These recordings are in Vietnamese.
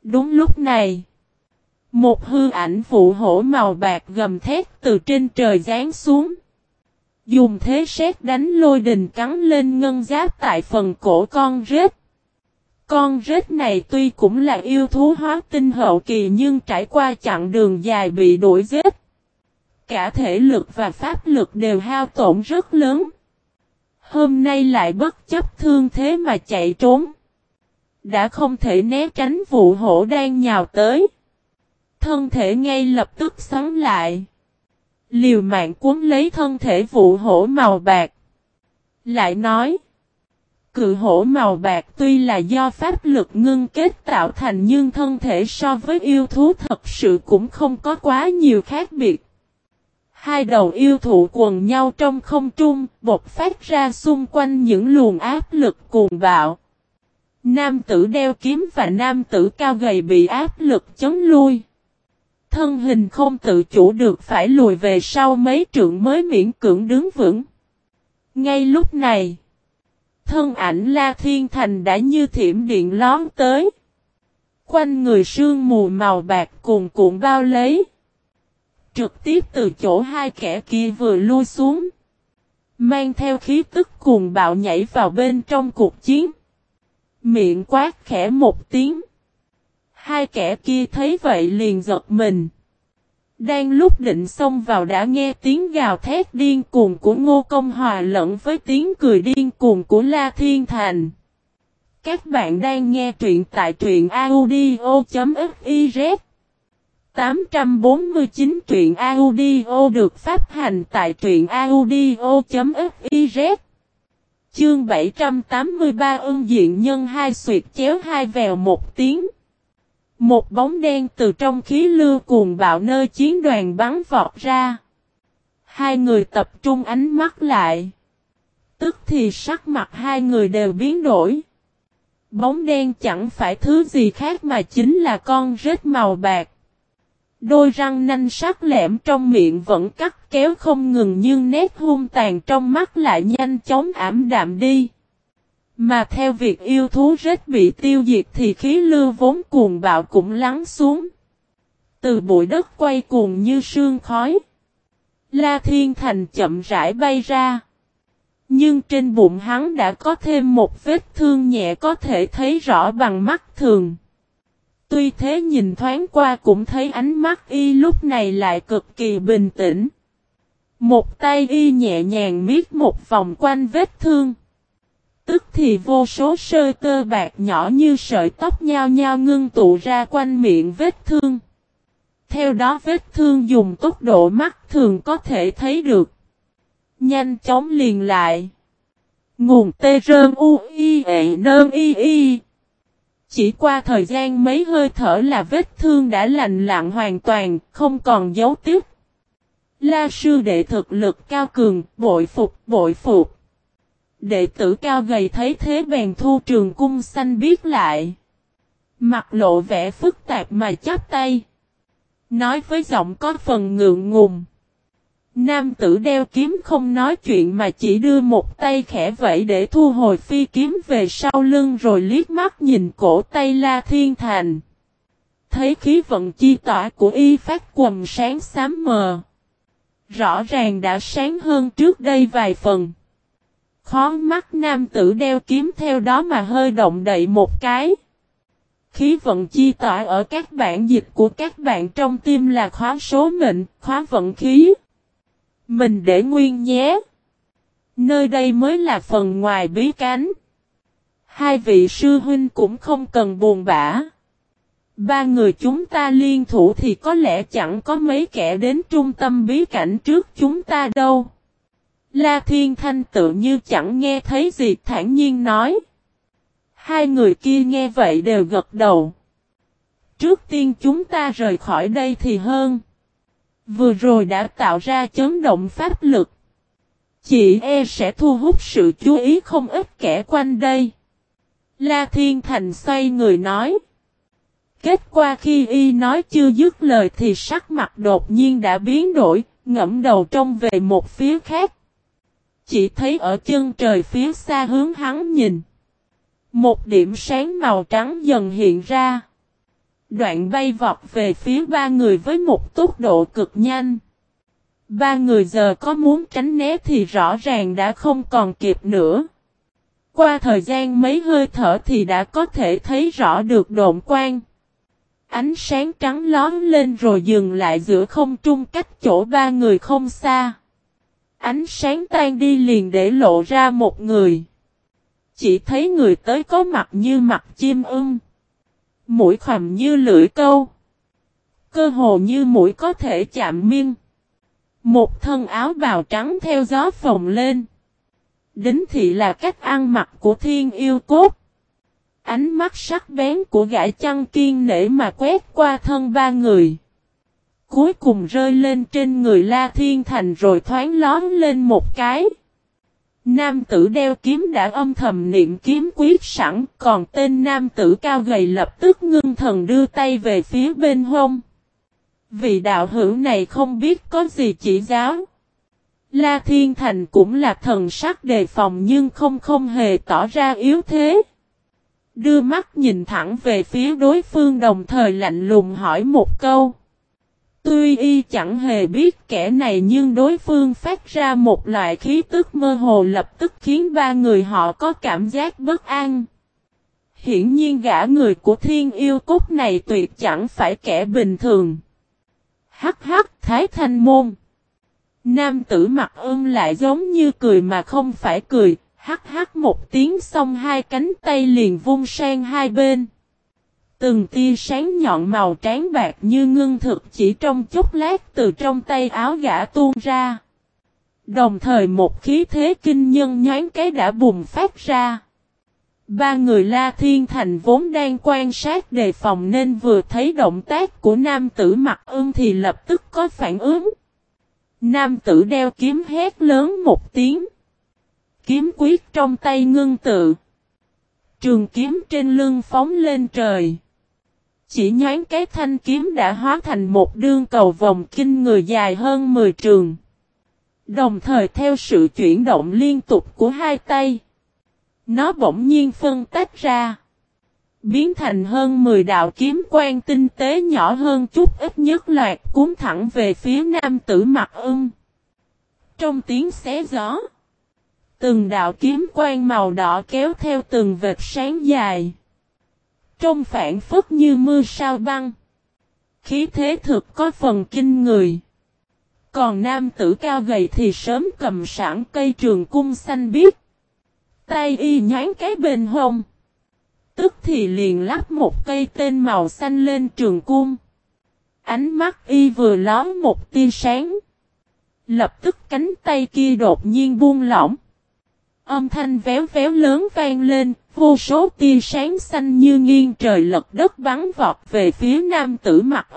Đúng lúc này, một hư ảnh vụ hổ màu bạc gầm thét từ trên trời giáng xuống. Dùng thế sét đánh lôi đình cắn lên ngân giáp tại phần cổ con rết. Con rết này tuy cũng là yêu thú hóa tinh hậu kỳ nhưng trải qua chặng đường dài bị đuổi giết. Cả thể lực và pháp lực đều hao tổn rất lớn. Hôm nay lại bất chấp thương thế mà chạy trốn. Đã không thể né tránh vụ hổ đang nhào tới. Thân thể ngay lập tức xoắn lại. Liều mạng cuốn lấy thân thể vụ hổ màu bạc. Lại nói. Cự hổ màu bạc tuy là do pháp lực ngưng kết tạo thành nhưng thân thể so với yêu thú thật sự cũng không có quá nhiều khác biệt. Hai đầu yêu thụ quần nhau trong không trung, bộc phát ra xung quanh những luồng áp lực cuồng bạo. Nam tử đeo kiếm và nam tử cao gầy bị áp lực chấn lui. Thân hình không tự chủ được phải lùi về sau mấy trượng mới miễn cưỡng đứng vững. Ngay lúc này, thân ảnh La Thiên Thành đã như thiểm điện lón tới. Quanh người sương mù màu bạc cuồn cuộn bao lấy. Trực tiếp từ chỗ hai kẻ kia vừa lui xuống. Mang theo khí tức cuồng bạo nhảy vào bên trong cuộc chiến. Miệng quát khẽ một tiếng. Hai kẻ kia thấy vậy liền giật mình. Đang lúc định xông vào đã nghe tiếng gào thét điên cuồng của Ngô Công hòa lẫn với tiếng cười điên cuồng của La Thiên Thành. Các bạn đang nghe truyện tại truyện audio.fiz 849 truyện audio được phát hành tại truyện audio.fiz. Chương 783 ưng diện nhân hai xuyệt chéo hai vèo một tiếng. Một bóng đen từ trong khí lưu cuồng bạo nơi chiến đoàn bắn vọt ra. Hai người tập trung ánh mắt lại. Tức thì sắc mặt hai người đều biến đổi. Bóng đen chẳng phải thứ gì khác mà chính là con rết màu bạc. Đôi răng nanh sắc lẻm trong miệng vẫn cắt kéo không ngừng nhưng nét hung tàn trong mắt lại nhanh chóng ảm đạm đi. Mà theo việc yêu thú rết bị tiêu diệt thì khí lưu vốn cuồng bạo cũng lắng xuống. Từ bụi đất quay cuồng như sương khói. La Thiên Thành chậm rãi bay ra. Nhưng trên bụng hắn đã có thêm một vết thương nhẹ có thể thấy rõ bằng mắt thường. Tuy thế nhìn thoáng qua cũng thấy ánh mắt y lúc này lại cực kỳ bình tĩnh. Một tay y nhẹ nhàng miết một vòng quanh vết thương. Tức thì vô số sợi tơ bạc nhỏ như sợi tóc nhao nhao ngưng tụ ra quanh miệng vết thương. Theo đó vết thương dùng tốc độ mắt thường có thể thấy được. Nhanh chóng liền lại. Nguồn tê rơn u y ệ nơn y y. Chỉ qua thời gian mấy hơi thở là vết thương đã lành lặn hoàn toàn, không còn dấu tiếp. La sư đệ thực lực cao cường, bội phục, bội phục. Đệ tử cao gầy thấy thế bèn thu trường cung xanh biết lại. Mặt lộ vẻ phức tạp mà chắp tay. Nói với giọng có phần ngượng ngùng. Nam tử đeo kiếm không nói chuyện mà chỉ đưa một tay khẽ vẫy để thu hồi phi kiếm về sau lưng rồi liếc mắt nhìn cổ tay La Thiên Thành. Thấy khí vận chi tỏa của y phát quầm sáng xám mờ. Rõ ràng đã sáng hơn trước đây vài phần. Khó mắt nam tử đeo kiếm theo đó mà hơi động đậy một cái. Khí vận chi tỏa ở các bản dịch của các bạn trong tim là khóa số mệnh, khóa vận khí. Mình để nguyên nhé. Nơi đây mới là phần ngoài bí cánh. Hai vị sư huynh cũng không cần buồn bã. Ba người chúng ta liên thủ thì có lẽ chẳng có mấy kẻ đến trung tâm bí cảnh trước chúng ta đâu. La Thiên Thanh tự như chẳng nghe thấy gì thản nhiên nói. Hai người kia nghe vậy đều gật đầu. Trước tiên chúng ta rời khỏi đây thì hơn. Vừa rồi đã tạo ra chấn động pháp lực. Chị e sẽ thu hút sự chú ý không ít kẻ quanh đây. La Thiên Thành xoay người nói. Kết quả khi y nói chưa dứt lời thì sắc mặt đột nhiên đã biến đổi, ngẫm đầu trông về một phía khác. Chỉ thấy ở chân trời phía xa hướng hắn nhìn. Một điểm sáng màu trắng dần hiện ra. Đoạn bay vọt về phía ba người với một tốc độ cực nhanh. Ba người giờ có muốn tránh né thì rõ ràng đã không còn kịp nữa. Qua thời gian mấy hơi thở thì đã có thể thấy rõ được độn quang. Ánh sáng trắng lóe lên rồi dừng lại giữa không trung cách chỗ ba người không xa. Ánh sáng tan đi liền để lộ ra một người. Chỉ thấy người tới có mặt như mặt chim ưng. Mũi khoằm như lưỡi câu. Cơ hồ như mũi có thể chạm miên. Một thân áo bào trắng theo gió phồng lên. Đính thị là cách ăn mặc của Thiên Yêu Cốt. Ánh mắt sắc bén của gã chăn kiên nể mà quét qua thân ba người. Cuối cùng rơi lên trên người La Thiên Thành rồi thoáng lón lên một cái. Nam tử đeo kiếm đã âm thầm niệm kiếm quyết sẵn, còn tên nam tử cao gầy lập tức ngưng thần đưa tay về phía bên hông. Vị đạo hữu này không biết có gì chỉ giáo. La Thiên Thành cũng là thần sắc đề phòng nhưng không hề tỏ ra yếu thế. Đưa mắt nhìn thẳng về phía đối phương đồng thời lạnh lùng hỏi một câu. Tuy y chẳng hề biết kẻ này nhưng đối phương phát ra một loại khí tức mơ hồ lập tức khiến ba người họ có cảm giác bất an. Hiển nhiên gã người của Thiên Yêu Cốt này tuyệt chẳng phải kẻ bình thường. Hắc hắc Thái Thanh Môn. Nam tử mặt lại giống như cười mà không phải cười, hắc hắc một tiếng xong hai cánh tay liền vung sang hai bên. Từng tia sáng nhọn màu trắng bạc như ngưng thực chỉ trong chốc lát từ trong tay áo gã tuôn ra. Đồng thời một khí thế kinh nhân nhoáng cái đã bùng phát ra. Ba người La Thiên Thành vốn đang quan sát đề phòng nên vừa thấy động tác của nam tử mặt thì lập tức có phản ứng. Nam tử đeo kiếm hét lớn một tiếng. Kiếm quyết trong tay ngưng tự. Trường kiếm trên lưng phóng lên trời. Chỉ nhoáng cái thanh kiếm đã hóa thành một đương cầu vòng kinh người dài hơn 10 trường. Đồng thời theo sự chuyển động liên tục của hai tay. Nó bỗng nhiên phân tách ra. Biến thành hơn 10 đạo kiếm quang tinh tế nhỏ hơn chút ít nhất loạt cuốn thẳng về phía nam tử mặt Trong tiếng xé gió. Từng đạo kiếm quang màu đỏ kéo theo từng vệt sáng dài. Trông phản phất như mưa sao băng. Khí thế thực có phần kinh người. Còn nam tử cao gầy thì sớm cầm sẵn cây trường cung xanh biếc. Tay y nhoáng cái bên hông. Tức thì liền lắp một cây tên màu xanh lên trường cung. Ánh mắt y vừa lón một tia sáng. Lập tức cánh tay kia đột nhiên buông lỏng. Âm thanh véo véo lớn vang lên, vô số tia sáng xanh như nghiêng trời lật đất bắn vọt về phía nam tử mặt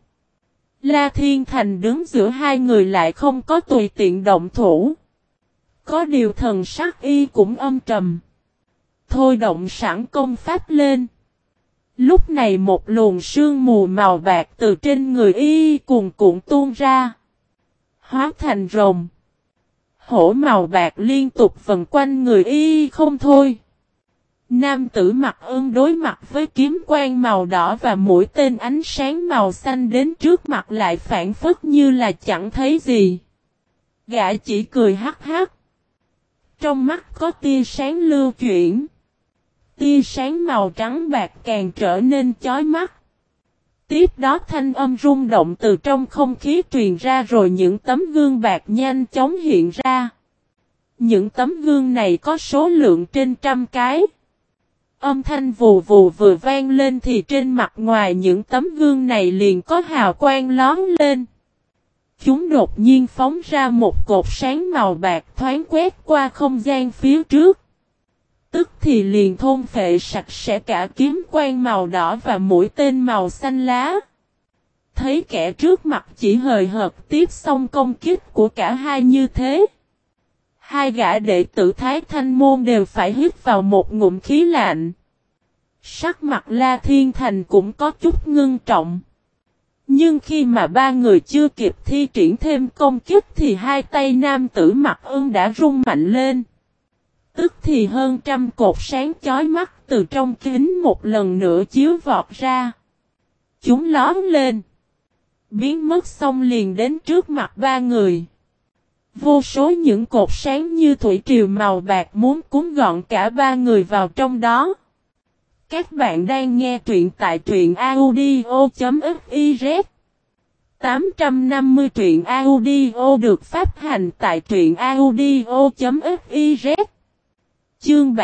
La Thiên Thành đứng giữa hai người lại không có tùy tiện động thủ. Có điều thần sắc y cũng âm trầm. Thôi động sẵn công pháp lên. Lúc này một luồng sương mù màu bạc từ trên người y cuồn cuộn tuôn ra. Hóa thành rồng. Hổ màu bạc liên tục vần quanh người y không thôi. Nam tử mặt đối mặt với kiếm quang màu đỏ và mũi tên ánh sáng màu xanh đến trước mặt lại phản phất như là chẳng thấy gì. Gã chỉ cười hắc hắc. Trong mắt có tia sáng lưu chuyển. Tia sáng màu trắng bạc càng trở nên chói mắt. Tiếp đó thanh âm rung động từ trong không khí truyền ra rồi những tấm gương bạc nhanh chóng hiện ra. Những tấm gương này có số lượng trên trăm cái. Âm thanh vù vù vừa vang lên thì trên mặt ngoài những tấm gương này liền có hào quang lóe lên. Chúng đột nhiên phóng ra một cột sáng màu bạc thoáng quét qua không gian phía trước. Tức thì liền thôn phệ sạch sẽ cả kiếm quang màu đỏ và mũi tên màu xanh lá. Thấy kẻ trước mặt chỉ hời hợt tiếp xong công kích của cả hai như thế. Hai gã đệ tử Thái Thanh Môn đều phải hít vào một ngụm khí lạnh. Sắc mặt La Thiên Thành cũng có chút ngưng trọng. Nhưng khi mà ba người chưa kịp thi triển thêm công kích thì hai tay nam tử mặt đã rung mạnh lên. Tức thì hơn trăm cột sáng chói mắt từ trong kính một lần nữa chiếu vọt ra. chúng lóm lên. Biến mất xong liền đến trước mặt ba người. Vô số những cột sáng như thủy triều màu bạc muốn cuốn gọn cả ba người vào trong đó. Các bạn đang nghe truyện tại truyện audio.fiz 850 truyện audio được phát hành tại truyện audio.fiz. Chương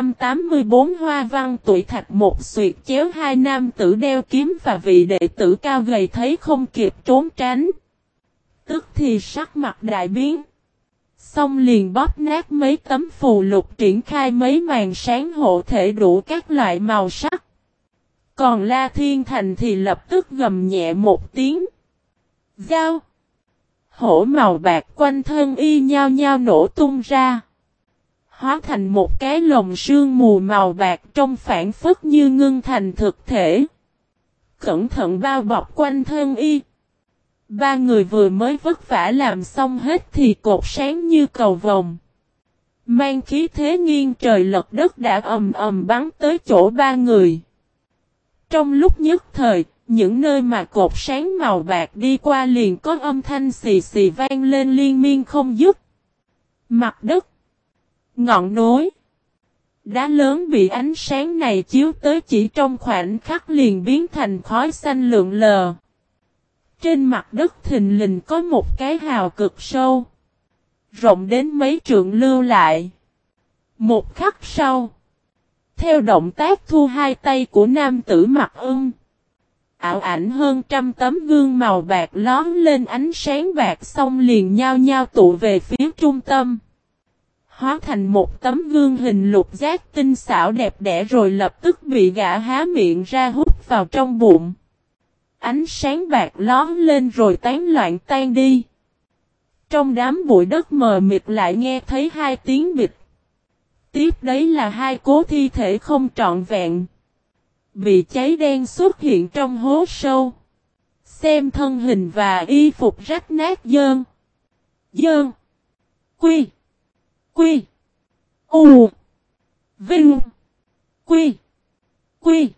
784 Hoa văn tuổi thạch một xuyệt chéo hai nam tử đeo kiếm và vị đệ tử cao gầy thấy không kịp trốn tránh. Tức thì sắc mặt đại biến. Xong liền bóp nát mấy tấm phù lục triển khai mấy màn sáng hộ thể đủ các loại màu sắc. Còn La Thiên Thành thì lập tức gầm nhẹ một tiếng. Giao. Hổ màu bạc quanh thân y nhao nhao nổ tung ra. Hóa thành một cái lồng sương mù màu bạc trong phản phất như ngưng thành thực thể. Cẩn thận bao bọc quanh thân y. Ba người vừa mới vất vả làm xong hết thì cột sáng như cầu vồng. Mang khí thế nghiêng trời lật đất đã ầm ầm bắn tới chỗ ba người. Trong lúc nhất thời, những nơi mà cột sáng màu bạc đi qua liền có âm thanh xì xì vang lên liên miên không dứt. Mặt đất, ngọn núi, đá lớn bị ánh sáng này chiếu tới chỉ trong khoảnh khắc liền biến thành khói xanh lượn lờ. Trên mặt đất thình lình có một cái hào cực sâu, rộng đến mấy trượng lưu lại. Một khắc sau, theo động tác thu hai tay của nam tử Mặc Ưng, ảo ảnh hơn trăm tấm gương màu bạc lóm lên ánh sáng bạc xong liền nhao nhao tụ về phía trung tâm. Hóa thành một tấm gương hình lục giác tinh xảo đẹp đẽ rồi lập tức bị gã há miệng ra hút vào trong bụng. Ánh sáng bạc lóm lên rồi tán loạn tan đi. Trong đám bụi đất mờ mịt lại nghe thấy hai tiếng bịch. Tiếp đấy là hai cố thi thể không trọn vẹn. Bị cháy đen xuất hiện trong hố sâu. Xem thân hình và y phục rách nát dơn. Dơn. Quy. Quy. U. Vinh. Quy. Quy.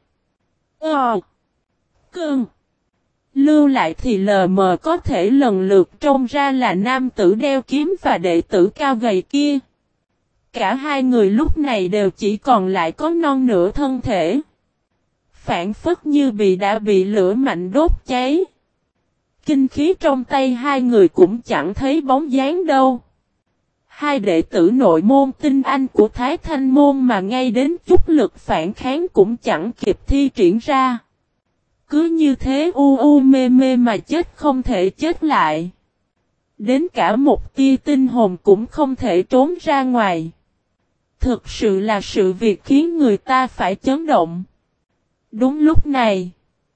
Cơn. Lưu lại thì lờ mờ có thể lần lượt trông ra là nam tử đeo kiếm và đệ tử cao gầy kia. Cả hai người lúc này đều chỉ còn lại có non nửa thân thể. Phản phất như đã bị lửa mạnh đốt cháy. Kinh khí trong tay hai người cũng chẳng thấy bóng dáng đâu. Hai đệ tử nội môn tinh anh của Thái Thanh môn mà ngay đến chút lực phản kháng cũng chẳng kịp thi triển ra. Cứ như thế mê mê mà chết không thể chết lại. Đến cả một tia tinh hồn cũng không thể trốn ra ngoài. Thực sự là sự việc khiến người ta phải chấn động. Đúng lúc này,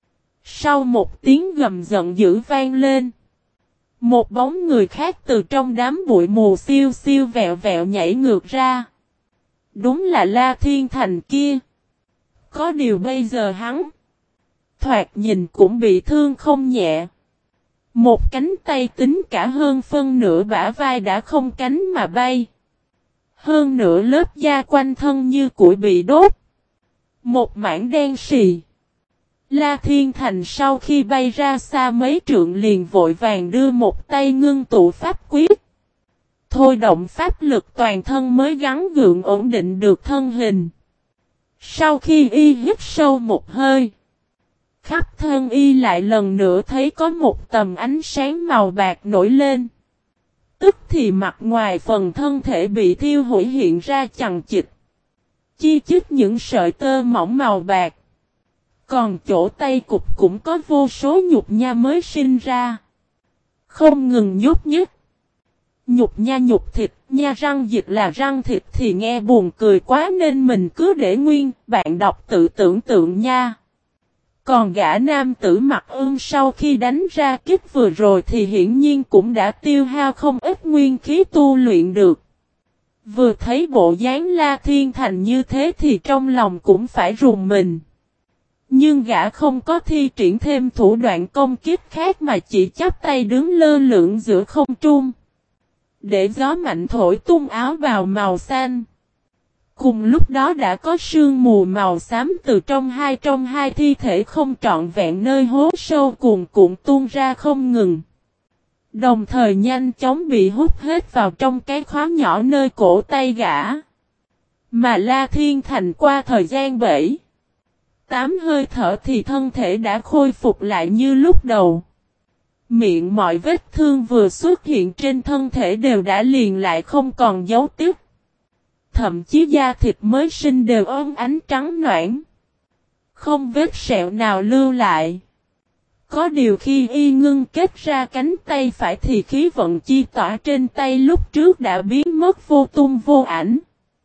sau một tiếng gầm giận dữ vang lên, một bóng người khác từ trong đám bụi mù siêu siêu vẹo vẹo nhảy ngược ra. Đúng là La Thiên Thành kia. Có điều bây giờ hắn thoạt nhìn cũng bị thương không nhẹ. Một cánh tay tính cả hơn phân nửa bả vai đã không cánh mà bay. Hơn nửa lớp da quanh thân như củi bị đốt. Một mảng đen xì. La Thiên Thành sau khi bay ra xa mấy trượng liền vội vàng đưa một tay ngưng tụ pháp quyết. Thôi động pháp lực toàn thân mới gắng gượng ổn định được thân hình. Sau khi y hít sâu một hơi, khắp thân y lại lần nữa thấy có một tầm ánh sáng màu bạc nổi lên. Tức thì mặt ngoài phần thân thể bị thiêu hủy hiện ra chằng chịt. Chi chít những sợi tơ mỏng màu bạc. Còn chỗ tay cục cũng có vô số nhục nha mới sinh ra. Không ngừng nhúc nhích. Nhục nha nhục thịt, nha răng dịch là răng thịt thì nghe buồn cười quá nên mình cứ để nguyên, bạn đọc tự tưởng tượng nha. Còn gã nam tử Mặc Ưng sau khi đánh ra kích vừa rồi thì hiển nhiên cũng đã tiêu hao không ít nguyên khí tu luyện được. Vừa thấy bộ dáng La Thiên Thành như thế thì trong lòng cũng phải rùng mình. Nhưng gã không có thi triển thêm thủ đoạn công kích khác mà chỉ chắp tay đứng lơ lửng giữa không trung. Để gió mạnh thổi tung áo bào màu xanh. Cùng lúc đó đã có sương mù màu xám từ trong hai thi thể không trọn vẹn nơi hố sâu cuồn cuộn tuôn ra không ngừng. Đồng thời nhanh chóng bị hút hết vào trong cái khóa nhỏ nơi cổ tay gã. Mà La Thiên Thành qua thời gian 7-8 hơi thở thì thân thể đã khôi phục lại như lúc đầu. Miệng mọi vết thương vừa xuất hiện trên thân thể đều đã liền lại không còn dấu tích. Thậm chí da thịt mới sinh đều óng ánh trắng nõn. Không vết sẹo nào lưu lại. Có điều khi y ngưng kết ra cánh tay phải thì khí vận chi tỏa trên tay lúc trước đã biến mất vô tung vô ảnh.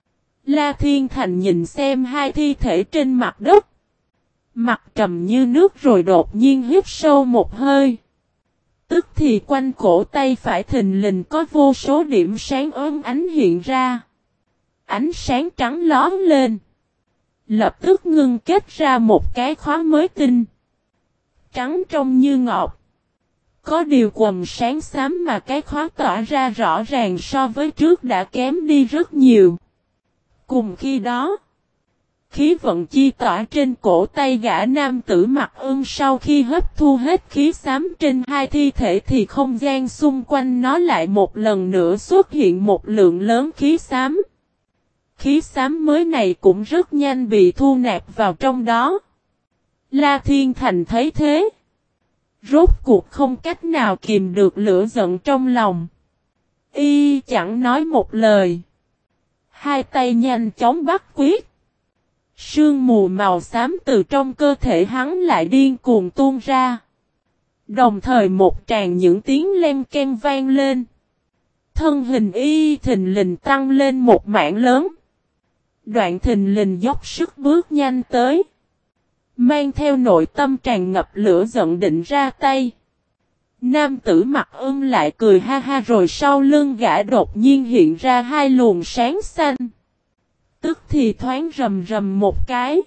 La Thiên Thành nhìn xem hai thi thể trên mặt đất. Mặt trầm như nước rồi đột nhiên hít sâu một hơi. Tức thì quanh cổ tay phải thình lình có vô số điểm sáng óng ánh hiện ra. Ánh sáng trắng lóe lên. Lập tức ngưng kết ra một cái khóa mới tinh. Trắng trong như ngọc. Có điều quầng sáng xám mà cái khóa tỏa ra rõ ràng so với trước đã kém đi rất nhiều. Cùng khi đó, khí vận chi tỏa trên cổ tay gã nam tử mặc sau khi hấp thu hết khí xám trên hai thi thể thì không gian xung quanh nó lại một lần nữa xuất hiện một lượng lớn khí xám. Khí xám mới này cũng rất nhanh bị thu nạp vào trong đó. La Thiên Thành thấy thế. Rốt cuộc không cách nào kìm được lửa giận trong lòng. Y chẳng nói một lời. Hai tay nhanh chóng bắt quyết. Sương mù màu xám từ trong cơ thể hắn lại điên cuồng tuôn ra. Đồng thời một tràng những tiếng len ken vang lên. Thân hình y thình lình tăng lên một mảng lớn. Đoạn thình lình dốc sức bước nhanh tới. Mang theo nội tâm tràn ngập lửa giận định ra tay. Nam tử mặt lại cười ha ha rồi sau lưng gã đột nhiên hiện ra hai luồng sáng xanh. Tức thì thoáng rầm rầm một cái.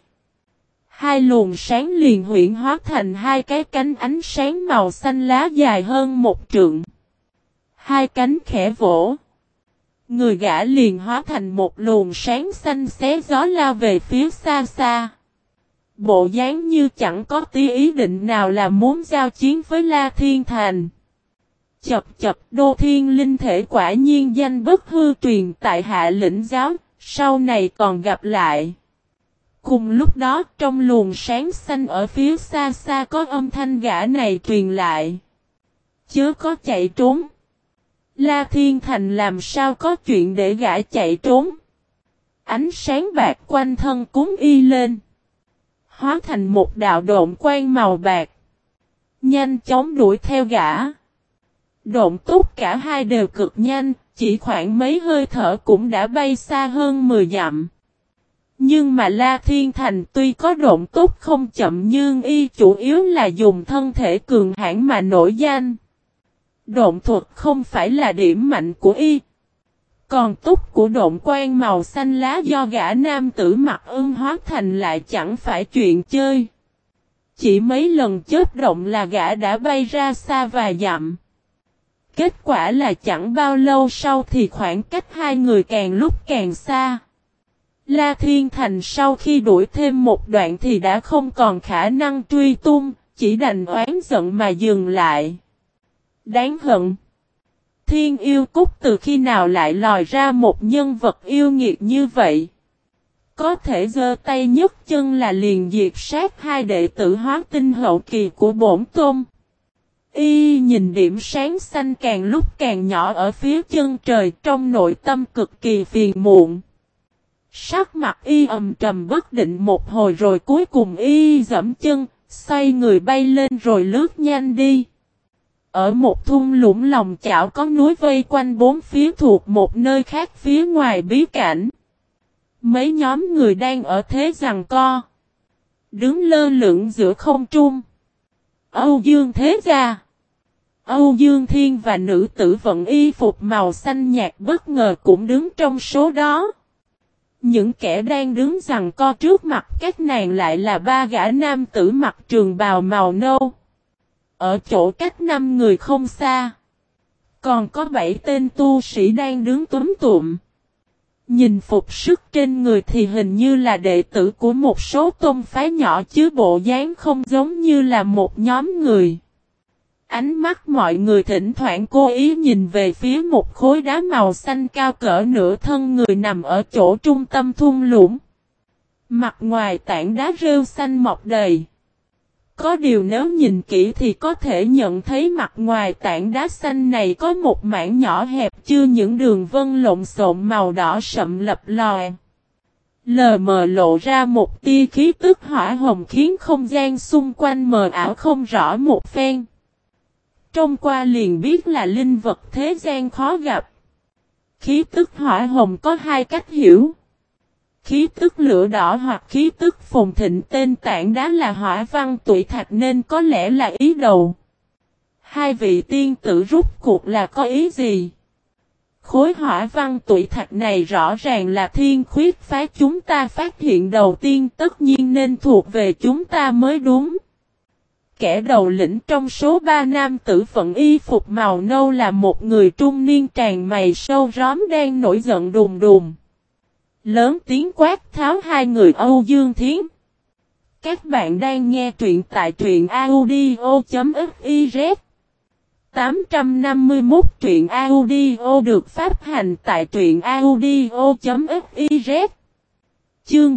Hai luồng sáng liền huyễn hóa thành hai cái cánh ánh sáng màu xanh lá dài hơn một trượng. Hai cánh khẽ vỗ. Người gã liền hóa thành một luồng sáng xanh xé gió lao về phía xa xa. Bộ dáng như chẳng có tí ý định nào là muốn giao chiến với La Thiên Thành. Chập chập Đô Thiên Linh Thể quả nhiên danh bất hư truyền tại Hạ Lĩnh Giáo, sau này còn gặp lại. Cùng lúc đó trong luồng sáng xanh ở phía xa xa có âm thanh gã này truyền lại. Chớ có chạy trốn. La Thiên Thành làm sao có chuyện để gã chạy trốn. Ánh sáng bạc quanh thân cúng y lên. Hóa thành một đạo độn quang màu bạc. Nhanh chóng đuổi theo gã. Độn túc cả hai đều cực nhanh, chỉ khoảng mấy hơi thở cũng đã bay xa hơn 10 dặm. Nhưng mà La Thiên Thành tuy có độn túc không chậm nhưng y chủ yếu là dùng thân thể cường hãn mà nổi danh. Độn thuật không phải là điểm mạnh của y. Còn túc của độn quang màu xanh lá do gã nam tử mặc hóa thành lại chẳng phải chuyện chơi. Chỉ mấy lần chớp động là gã đã bay ra xa vài dặm. Kết quả là chẳng bao lâu sau thì khoảng cách hai người càng lúc càng xa. La Thiên Thành sau khi đuổi thêm một đoạn thì đã không còn khả năng truy tung, chỉ đành oán giận mà dừng lại. Đáng hận. Thiên yêu cúc từ khi nào lại lòi ra một nhân vật yêu nghiệt như vậy? Có thể giơ tay nhấc chân là liền diệt sát hai đệ tử hóa tinh hậu kỳ của bổn tôn. Y nhìn điểm sáng xanh càng lúc càng nhỏ ở phía chân trời trong nội tâm cực kỳ phiền muộn. Sắc mặt y trầm bất định một hồi rồi cuối cùng y giẫm chân, xoay người bay lên rồi lướt nhanh đi. Ở một thung lũng lòng chảo có núi vây quanh bốn phía thuộc một nơi khác phía ngoài bí cảnh. Mấy nhóm người đang ở thế giằng co. Đứng lơ lửng giữa không trung. Âu Dương Thế Gia, Âu Dương Thiên và nữ tử vận y phục màu xanh nhạt bất ngờ cũng đứng trong số đó. Những kẻ đang đứng giằng co trước mặt các nàng lại là ba gã nam tử mặc trường bào màu nâu. Ở chỗ cách 5 người không xa. Còn có 7 tên tu sĩ đang đứng túm tụm. Nhìn phục sức trên người thì hình như là đệ tử của một số tôn phái nhỏ chứ bộ dáng không giống như là một nhóm người. Ánh mắt mọi người thỉnh thoảng cố ý nhìn về phía một khối đá màu xanh cao cỡ nửa thân người nằm ở chỗ trung tâm thung lũng. Mặt ngoài tảng đá rêu xanh mọc đầy. Có điều nếu nhìn kỹ thì có thể nhận thấy mặt ngoài tảng đá xanh này có một mảng nhỏ hẹp chưa những đường vân lộn xộn màu đỏ sậm lập lòe. Lờ mờ lộ ra một tia khí tức hỏa hồng khiến không gian xung quanh mờ ảo không rõ một phen. Trông qua liền biết là linh vật thế gian khó gặp. Khí tức hỏa hồng có hai cách hiểu. Khí tức lửa đỏ hoặc khí tức phồn thịnh, tên tảng đá là hỏa văn tụy thạch nên có lẽ là ý đầu. Hai vị tiên tử rút cuộc là có ý gì? Khối hỏa văn tụy thạch này rõ ràng là thiên khuyết phái chúng ta phát hiện đầu tiên, tất nhiên nên thuộc về chúng ta mới đúng. Kẻ đầu lĩnh trong số ba nam tử vận y phục màu nâu là một người trung niên tràn mày sâu róm đang nổi giận đùng đùng. Lớn tiếng quát tháo hai người Âu Dương Thiến. Các bạn đang nghe truyện tại truyện audio.fiz. 851 truyện audio được phát hành tại truyện audio.fiz. Chương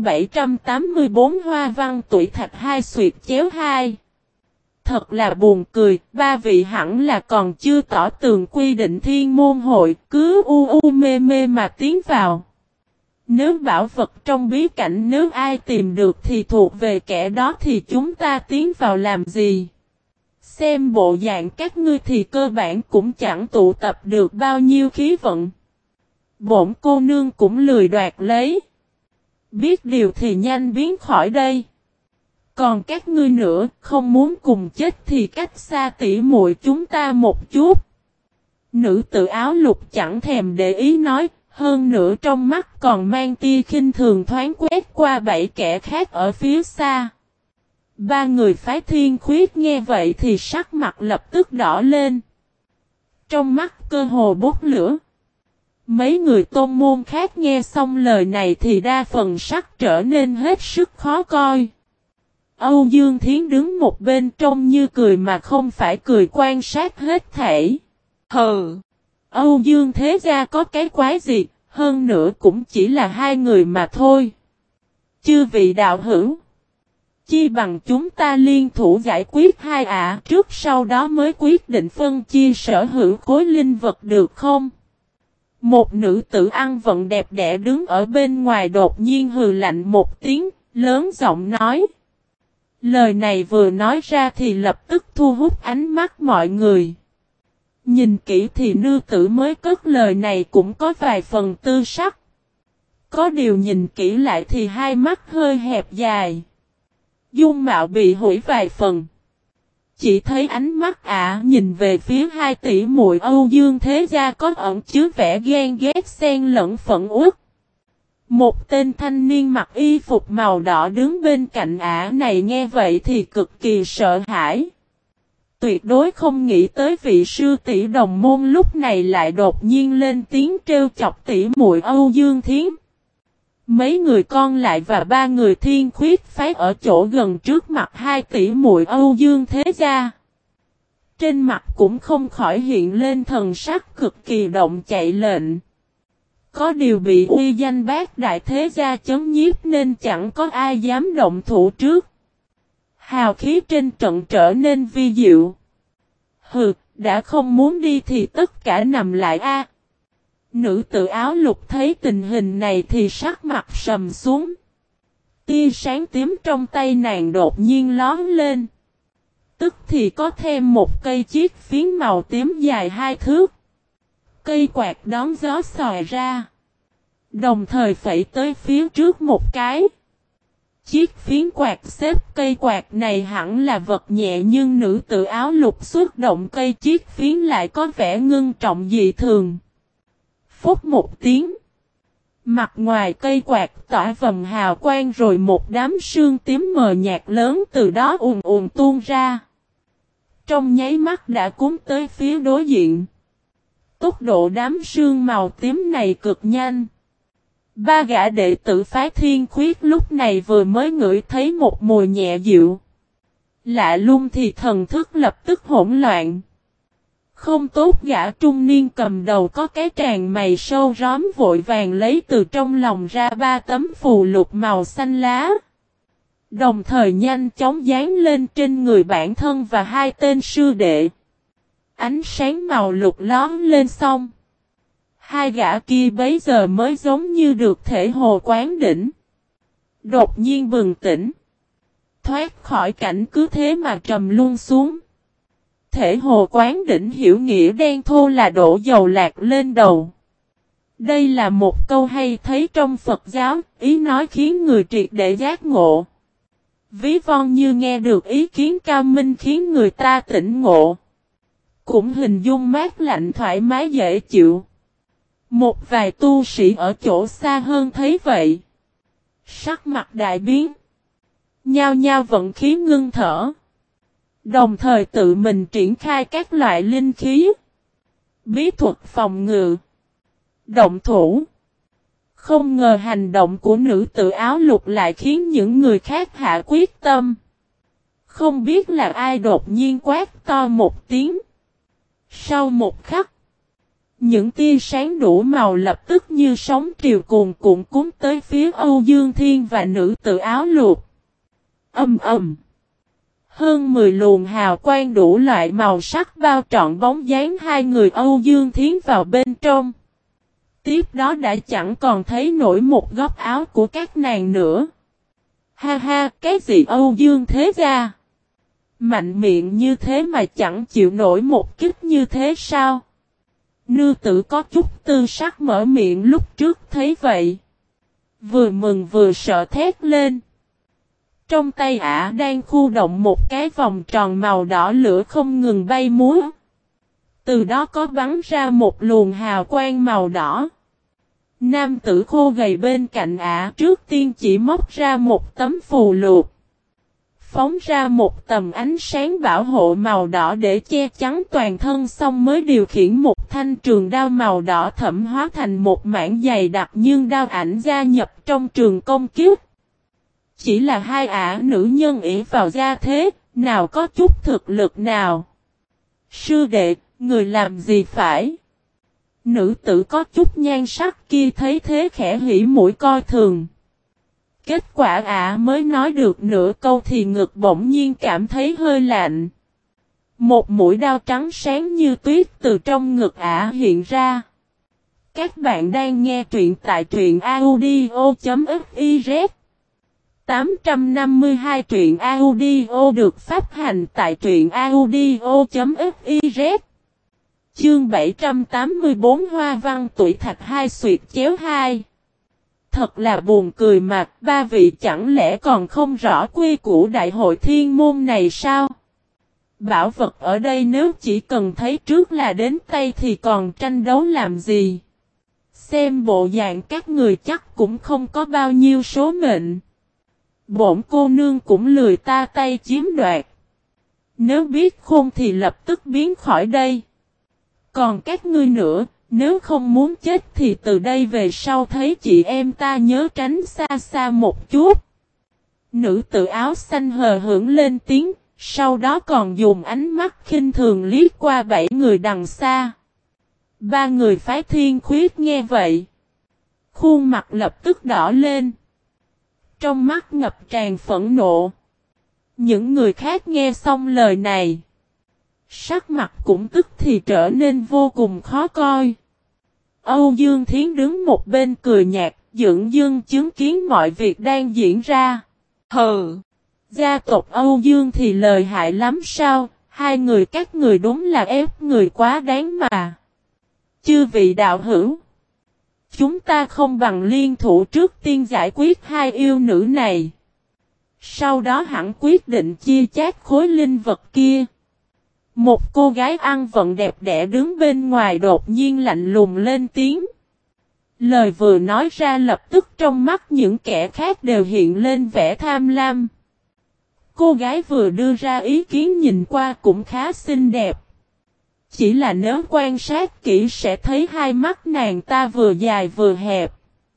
784 Hoa văn tụy thạch hai xuyệt chéo hai. Thật là buồn cười, ba vị hẳn là còn chưa tỏ tường quy định thiên môn hội, cứ mê mê mà tiến vào. Nếu bảo vật trong bí cảnh nếu ai tìm được thì thuộc về kẻ đó thì chúng ta tiến vào làm gì? Xem bộ dạng các ngươi thì cơ bản cũng chẳng tụ tập được bao nhiêu khí vận. Bổn cô nương cũng lười đoạt lấy. Biết điều thì nhanh biến khỏi đây. Còn các ngươi nữa, không muốn cùng chết thì cách xa tỉ muội chúng ta một chút. Nữ tử áo lục chẳng thèm để ý nói, hơn nữa trong mắt còn mang tia khinh thường thoáng quét qua bảy kẻ khác ở phía xa. Ba người phái thiên khuyết nghe vậy thì sắc mặt lập tức đỏ lên. Trong mắt cơ hồ bốc lửa. Mấy người tôn môn khác nghe xong lời này thì đa phần sắc trở nên hết sức khó coi. Âu Dương Thiến đứng một bên trông như cười mà không phải cười quan sát hết thảy. Hừ! Âu Dương thế gia có cái quái gì, hơn nữa cũng chỉ là hai người mà thôi. Chư vị đạo hữu! Chi bằng chúng ta liên thủ giải quyết hai ả trước sau đó mới quyết định phân chia sở hữu khối linh vật được không? Một nữ tử ăn vận đẹp đẽ đứng ở bên ngoài đột nhiên hừ lạnh một tiếng, lớn giọng nói. Lời này vừa nói ra thì lập tức thu hút ánh mắt mọi người. Nhìn kỹ thì nữ tử mới cất lời này cũng có vài phần tư sắc. Có điều nhìn kỹ lại thì hai mắt hơi hẹp dài. Dung mạo bị hủy vài phần. Chỉ thấy ánh mắt ả nhìn về phía hai tỷ muội Âu Dương thế gia có ẩn chứa vẻ ghen ghét xen lẫn phẫn uất. Một tên thanh niên mặc y phục màu đỏ đứng bên cạnh ả này nghe vậy thì cực kỳ sợ hãi. Tuyệt đối không nghĩ tới vị sư tỷ đồng môn lúc này lại đột nhiên lên tiếng trêu chọc tỷ muội Âu Dương Thiến. Mấy người con lại và ba người thiên khuyết phái ở chỗ gần trước mặt hai tỷ muội Âu Dương thế gia. Trên mặt cũng không khỏi hiện lên thần sắc cực kỳ động chạy lệnh. Có điều bị uy danh bác đại thế gia chấn nhiếp nên chẳng có ai dám động thủ trước. Hào khí trên trận trở nên vi diệu. Hừ, đã không muốn đi thì tất cả nằm lại a. Nữ tử áo lục thấy tình hình này thì sắc mặt sầm xuống. Tia sáng tím trong tay nàng đột nhiên lóm lên. Tức thì có thêm một cây chiếc phiến màu tím dài 2 thước. Cây quạt đón gió xòe ra. Đồng thời phẩy tới phía trước một cái. Chiếc phiến quạt xếp cây quạt này hẳn là vật nhẹ nhưng nữ tử áo lục xuất động cây chiếc phiến lại có vẻ ngưng trọng dị thường. Phúc một tiếng. Mặt ngoài cây quạt tỏa vầng hào quang rồi một đám sương tím mờ nhạt lớn từ đó ùn ùn tuôn ra. Trong nháy mắt đã cuốn tới phía đối diện. Tốc độ đám sương màu tím này cực nhanh. Ba gã đệ tử phái Thiên Khuyết lúc này vừa mới ngửi thấy một mùi nhẹ dịu. Lạ lùng thì thần thức lập tức hỗn loạn. Không tốt, gã trung niên cầm đầu có cái tràn mày sâu róm vội vàng lấy từ trong lòng ra 3 tấm phù lục màu xanh lá. Đồng thời nhanh chóng dán lên trên người bản thân và 2 tên sư đệ. Ánh sáng màu lục lóm lên xong. 2 gã kia bấy giờ mới giống như được thể hồ quán đỉnh. Đột nhiên bừng tỉnh. Thoát khỏi cảnh cứ thế mà trầm luân xuống. Thể hồ quán đỉnh hiểu nghĩa đen thô là đổ dầu lạc lên đầu. Đây là một câu hay thấy trong Phật giáo, ý nói khiến người triệt để giác ngộ. Ví von như nghe được ý kiến cao minh khiến người ta tỉnh ngộ. Cũng hình dung mát lạnh thoải mái dễ chịu. Một vài tu sĩ ở chỗ xa hơn thấy vậy. Sắc mặt đại biến. Nhao nhao vận khí ngưng thở. Đồng thời tự mình triển khai các loại linh khí. Bí thuật phòng ngự. Động thủ. Không ngờ hành động của nữ tử áo lục lại khiến những người khác hạ quyết tâm. Không biết là ai đột nhiên quát to một tiếng. Sau một khắc. Những tia sáng đủ màu lập tức như sóng triều cuồn cuộn cuốn tới phía Âu Dương Thiên và nữ tử áo lục. Ầm ầm. Hơn 10 luồng hào quang đủ loại màu sắc bao trọn bóng dáng 2 người Âu Dương Thiến vào bên trong. Tiếp đó đã chẳng còn thấy nổi một góc áo của các nàng nữa. Ha ha, cái gì Âu Dương thế gia? Mạnh miệng như thế mà chẳng chịu nổi một kích như thế sao? Nư tử có chút tư sắc mở miệng lúc trước thấy vậy. Vừa mừng vừa sợ thét lên. Trong tay ả đang khu động một cái vòng tròn màu đỏ lửa không ngừng bay múa. Từ đó có bắn ra một luồng hào quang màu đỏ. Nam tử khô gầy bên cạnh ả trước tiên chỉ móc ra một tấm phù lục. Phóng ra một tầm ánh sáng bảo hộ màu đỏ để che chắn toàn thân, xong mới điều khiển một thanh trường đao màu đỏ thẫm hóa thành một mảng dày đặc nhưng đao ảnh gia nhập trong trường công kiếp. Chỉ là 2 ả nữ nhân ỷ vào gia thế, nào có chút thực lực nào. Sư đệ, người làm gì phải? Nữ tử có chút nhan sắc kia thấy thế khẽ hỉ mũi coi thường. Kết quả ả mới nói được nửa câu thì ngực bỗng nhiên cảm thấy hơi lạnh. Một mũi đao trắng sáng như tuyết từ trong ngực ả hiện ra. Các bạn đang nghe truyện tại truyện audio.fiz 852 truyện audio được phát hành tại truyện audio.fiz. Chương 784 Hoa văn tuổi thạch 2 xuyệt chéo 2. Thật là buồn cười mà, 3 vị chẳng lẽ còn không rõ quy củ đại hội thiên môn này sao? Bảo vật ở đây nếu chỉ cần thấy trước là đến tay thì còn tranh đấu làm gì? Xem bộ dạng các người chắc cũng không có bao nhiêu số mệnh. Bổn cô nương cũng lười ta tay chiếm đoạt. Nếu biết khôn thì lập tức biến khỏi đây. Còn các ngươi nữa, nếu không muốn chết thì từ đây về sau thấy chị em ta nhớ tránh xa xa một chút. Nữ tử áo xanh hờ hững lên tiếng, sau đó còn dùng ánh mắt khinh thường liếc qua 7 người đằng xa. 3 người phái Thiên Khuyết nghe vậy. Khuôn mặt lập tức đỏ lên. Trong mắt ngập tràn phẫn nộ. Những người khác nghe xong lời này. Sắc mặt cũng tức thì trở nên vô cùng khó coi. Âu Dương Thiến đứng một bên cười nhạt, dửng dưng chứng kiến mọi việc đang diễn ra. Hừ! Gia tộc Âu Dương thì lời hại lắm sao, 2 người các người đúng là ép người quá đáng mà. Chư vị đạo hữu! Chúng ta không bằng liên thủ trước tiên giải quyết 2 yêu nữ này. Sau đó hẳn quyết định chia chác khối linh vật kia. Một cô gái ăn vận đẹp đẽ đứng bên ngoài đột nhiên lạnh lùng lên tiếng. Lời vừa nói ra lập tức trong mắt những kẻ khác đều hiện lên vẻ tham lam. Cô gái vừa đưa ra ý kiến nhìn qua cũng khá xinh đẹp. Chỉ là nếu quan sát kỹ sẽ thấy 2 mắt nàng ta vừa dài vừa hẹp.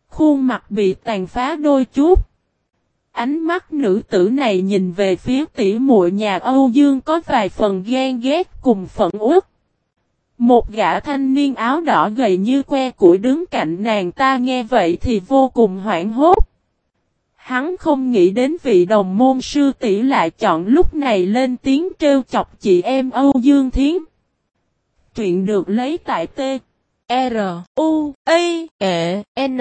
Khuôn mặt bị tàn phá đôi chút. Ánh mắt nữ tử này nhìn về phía tỷ muội nhà Âu Dương có vài phần ghen ghét cùng phẫn uất. Một gã thanh niên áo đỏ gầy như que củi đứng cạnh nàng ta nghe vậy thì vô cùng hoảng hốt. Hắn không nghĩ đến vị đồng môn sư tỷ lại chọn lúc này lên tiếng trêu chọc chị em Âu Dương Thiến. Truyện được lấy tại T. R. U. I. E. N.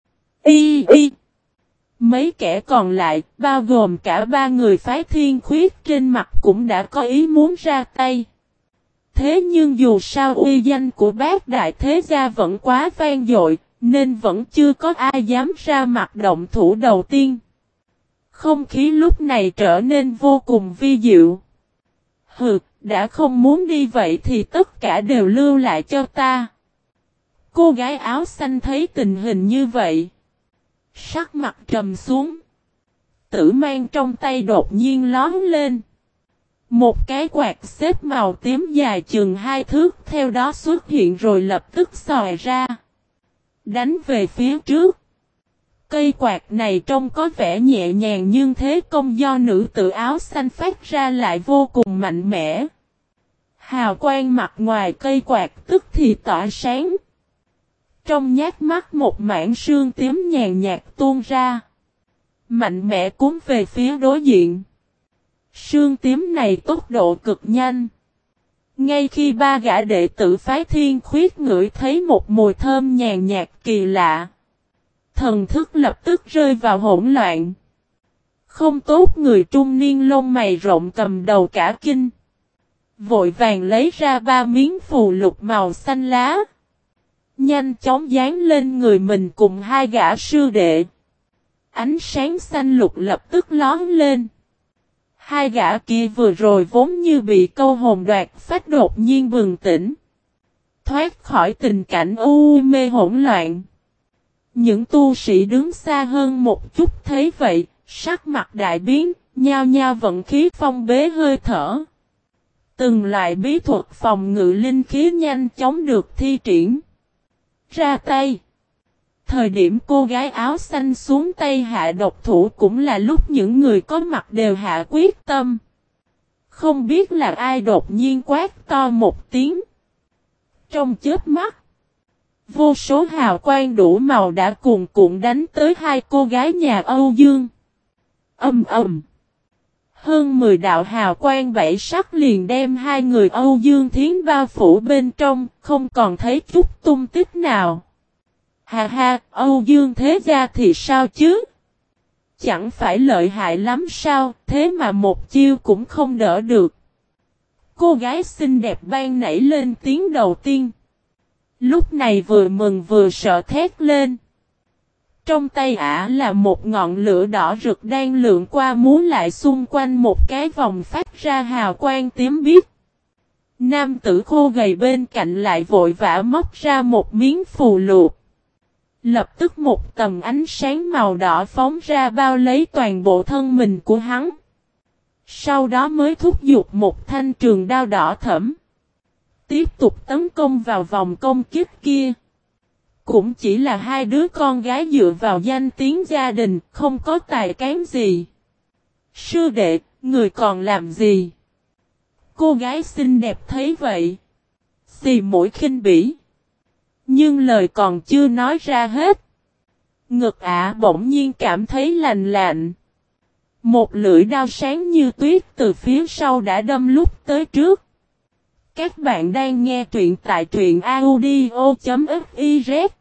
I. I. Mấy kẻ còn lại, bao gồm cả ba người phái thiên khuyết trên mặt cũng đã có ý muốn ra tay. Thế nhưng dù sao uy danh của bác đại thế gia vẫn quá vang dội, nên vẫn chưa có ai dám ra mặt động thủ đầu tiên. Không khí lúc này trở nên vô cùng vi diệu. Hừ, đã không muốn đi vậy thì tất cả đều lưu lại cho ta. Cô gái áo xanh thấy tình hình như vậy. Sắc mặt trầm xuống. Tử mang trong tay đột nhiên lón lên. Một cái quạt xếp màu tím dài chừng 2 thước theo đó xuất hiện rồi lập tức xòe ra. Đánh về phía trước. Cây quạt này trông có vẻ nhẹ nhàng nhưng thế công do nữ tử áo xanh phát ra lại vô cùng mạnh mẽ. Hào quang mặt ngoài cây quạt tức thì tỏa sáng. Trong nhát mắt một mảng sương tím nhàn nhạt tuôn ra. Mạnh mẽ cuốn về phía đối diện. Sương tím này tốc độ cực nhanh. Ngay khi ba gã đệ tử phái thiên khuyết ngửi thấy một mùi thơm nhàn nhạt kỳ lạ. Thần thức lập tức rơi vào hỗn loạn. Không tốt, người trung niên lông mày rộng cầm đầu cả kinh. Vội vàng lấy ra 3 miếng phù lục màu xanh lá. Nhanh chóng dán lên người mình cùng 2 gã sư đệ. Ánh sáng xanh lục lập tức lóe lên. 2 gã kia vừa rồi vốn như bị câu hồn đoạt phách đột nhiên bừng tỉnh. Thoát khỏi tình cảnh u mê hỗn loạn. Những tu sĩ đứng xa hơn một chút thấy vậy, sắc mặt đại biến, nhao nhao vận khí phong bế hơi thở. Từng loại bí thuật phòng ngự linh khí nhanh chóng được thi triển. Ra tay. Thời điểm cô gái áo xanh xuống tay hạ độc thủ cũng là lúc những người có mặt đều hạ quyết tâm. Không biết là ai đột nhiên quát to một tiếng. Trong chớp mắt, vô số hào quang đủ màu đã cuồn cuộn đánh tới 2 cô gái nhà Âu Dương. Ầm ầm. Hơn 10 đạo hào quang bảy sắc liền đem 2 người Âu Dương Thiến bao phủ bên trong, không còn thấy chút tung tích nào. Hà ha, Âu Dương thế gia thì sao chứ? Chẳng phải lợi hại lắm sao, thế mà một chiêu cũng không đỡ được. Cô gái xinh đẹp ban nảy lên tiếng đầu tiên. Lúc này vừa mừng vừa sợ thét lên. Trong tay ả là một ngọn lửa đỏ rực đang lượn qua múa lại xung quanh một cái vòng phát ra hào quang tím biếc. Nam tử khô gầy bên cạnh lại vội vã móc ra một miếng phù lục. Lập tức một tầng ánh sáng màu đỏ phóng ra bao lấy toàn bộ thân mình của hắn. Sau đó mới thúc giục một thanh trường đao đỏ thẫm. Tiếp tục tấn công vào vòng công kích kia. Cũng chỉ là 2 đứa con gái dựa vào danh tiếng gia đình, không có tài cán gì. Sư đệ, người còn làm gì? Cô gái xinh đẹp thấy vậy. Xì mũi khinh bỉ. Nhưng lời còn chưa nói ra hết. Ngực ả bỗng nhiên cảm thấy lạnh lạnh. Một lưỡi đao sáng như tuyết từ phía sau đã đâm lúc tới trước. Các bạn đang nghe truyện tại truyện audio.fiz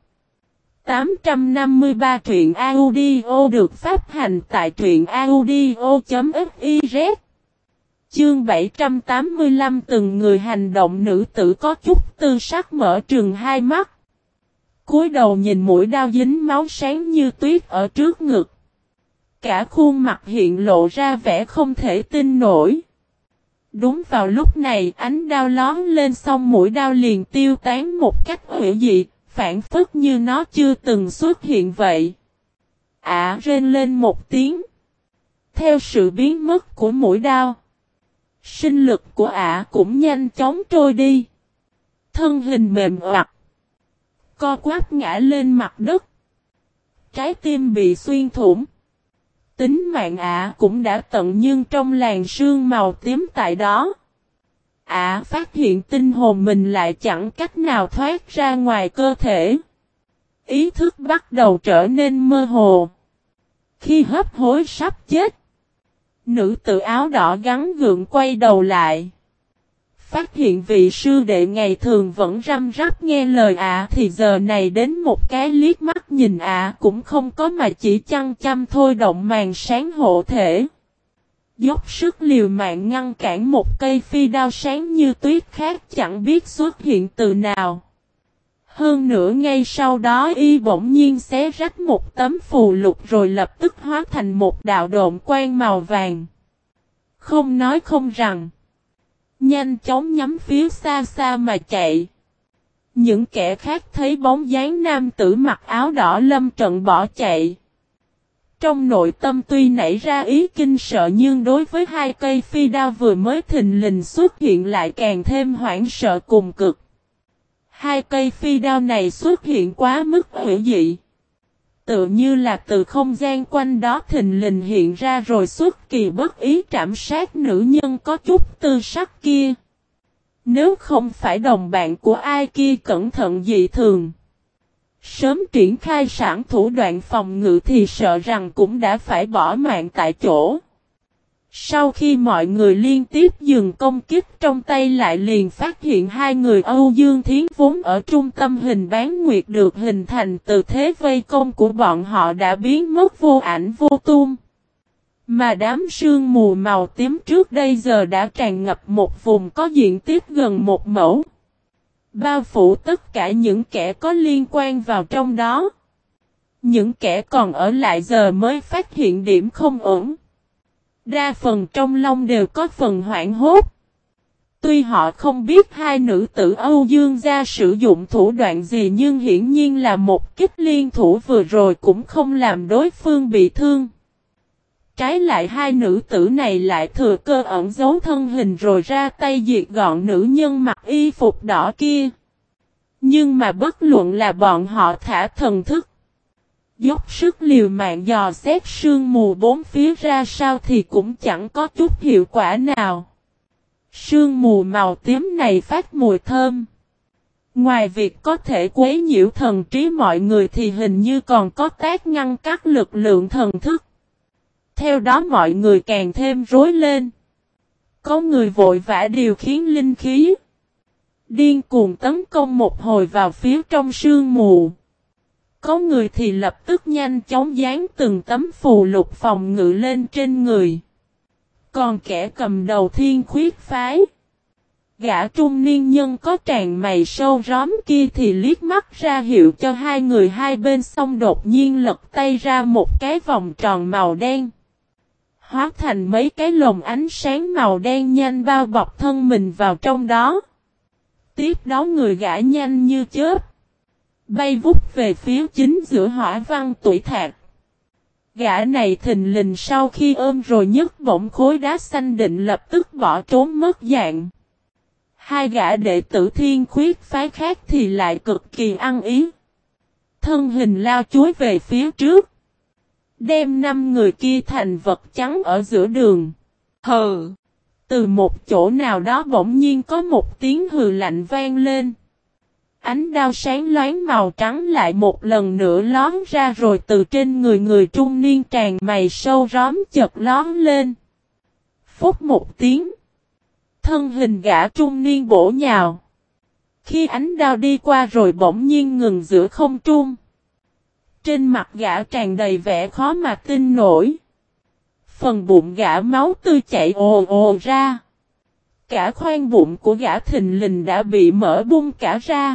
853 truyện audio được phát hành tại truyện audio.fiz. Chương 785 từng người hành động nữ tử có chút tư sắc mở trừng hai mắt. Cúi đầu nhìn mũi đao dính máu sáng như tuyết ở trước ngực. Cả khuôn mặt hiện lộ ra vẻ không thể tin nổi. Đúng vào lúc này ánh đao lón lên xong mũi đao liền tiêu tán một cách hủy dị, phản phất như nó chưa từng xuất hiện vậy. Ả rên lên một tiếng. Theo sự biến mất của mũi đao, sinh lực của ả cũng nhanh chóng trôi đi. Thân hình mềm oặt, co quắp ngã lên mặt đất. Trái tim bị xuyên thủng. Tính mạng ả cũng đã tận nhưng trong làn sương màu tím tại đó. Ả phát hiện tinh hồn mình lại chẳng cách nào thoát ra ngoài cơ thể. Ý thức bắt đầu trở nên mơ hồ. Khi hấp hối sắp chết, nữ tử áo đỏ gắn gượng quay đầu lại. Phát hiện vị sư đệ ngày thường vẫn răm rắp nghe lời ả thì giờ này đến một cái liếc mắt nhìn ả cũng không có mà chỉ chăm chăm thôi động màn sáng hộ thể. Dốc sức liều mạng ngăn cản một cây phi đao sáng như tuyết khác chẳng biết xuất hiện từ nào. Hơn nữa ngay sau đó y bỗng nhiên xé rách một tấm phù lục rồi lập tức hóa thành một đạo độn quang màu vàng. Không nói không rằng. Nhanh chóng nhắm phía xa xa mà chạy. Những kẻ khác thấy bóng dáng nam tử mặc áo đỏ lâm trận bỏ chạy. Trong nội tâm tuy nảy ra ý kinh sợ nhưng đối với hai cây phi đao vừa mới thình lình xuất hiện lại càng thêm hoảng sợ cùng cực. Hai cây phi đao này xuất hiện quá mức hủy dị. Tựa như là từ không gian quanh đó thình lình hiện ra rồi xuất kỳ bất ý trảm sát nữ nhân có chút tư sắc kia. Nếu không phải đồng bạn của ai kia cẩn thận dị thường, sớm triển khai sẵn thủ đoạn phòng ngự thì sợ rằng cũng đã phải bỏ mạng tại chỗ. Sau khi mọi người liên tiếp dừng công kích trong tay lại liền phát hiện hai người Âu Dương Thiến vốn ở trung tâm hình bán nguyệt được hình thành từ thế vây công của bọn họ đã biến mất vô ảnh vô tung. Mà đám sương mù màu tím trước đây giờ đã tràn ngập một vùng có diện tích gần 1 mẫu. Bao phủ tất cả những kẻ có liên quan vào trong đó. Những kẻ còn ở lại giờ mới phát hiện điểm không ổn. Đa phần trong lòng đều có phần hoảng hốt. Tuy họ không biết hai nữ tử Âu Dương gia sử dụng thủ đoạn gì nhưng hiển nhiên là một kích liên thủ vừa rồi cũng không làm đối phương bị thương. Trái lại hai nữ tử này lại thừa cơ ẩn giấu thân hình rồi ra tay diệt gọn nữ nhân mặc y phục đỏ kia. Nhưng mà bất luận là bọn họ thả thần thức, dốc sức liều mạng dò xét sương mù bốn phía ra sao thì cũng chẳng có chút hiệu quả nào. Sương mù màu tím này phát mùi thơm. Ngoài việc có thể quấy nhiễu thần trí mọi người thì hình như còn có tác ngăn cắt lực lượng thần thức. Theo đó mọi người càng thêm rối lên. Có người vội vã điều khiển linh khí, điên cuồng tấn công một hồi vào phía trong sương mù. Có người thì lập tức nhanh chóng dán từng tấm phù lục phòng ngự lên trên người. Còn kẻ cầm đầu Thiên Khuyết phái, gã trung niên nhân có tràn mày sâu róm kia thì liếc mắt ra hiệu cho hai người hai bên xong đột nhiên lật tay ra một cái vòng tròn màu đen. Hóa thành mấy cái lồng ánh sáng màu đen nhanh bao bọc thân mình vào trong đó. Tiếp đó người gã nhanh như chớp bay vút về phía chính giữa hỏa văn tuổi thạc. Gã này thình lình sau khi ôm rồi nhấc bổng khối đá xanh định lập tức bỏ trốn mất dạng. Hai gã đệ tử Thiên Khuyết phái khác thì lại cực kỳ ăn ý. Thân hình lao chuối về phía trước, đem 5 người kia thành vật trắng ở giữa đường. Hừ! Từ một chỗ nào đó bỗng nhiên có một tiếng hừ lạnh vang lên. Ánh đao sáng loáng màu trắng lại một lần nữa lón ra rồi từ trên người trung niên tràn mày sâu róm chợt lón lên. Phúc một tiếng. Thân hình gã trung niên bổ nhào. Khi ánh đao đi qua rồi bỗng nhiên ngừng giữa không trung. Trên mặt gã tràn đầy vẻ khó mà tin nổi. Phần bụng gã máu tươi chảy ồ ồ ra. Cả khoang bụng của gã thình lình đã bị mở bung cả ra.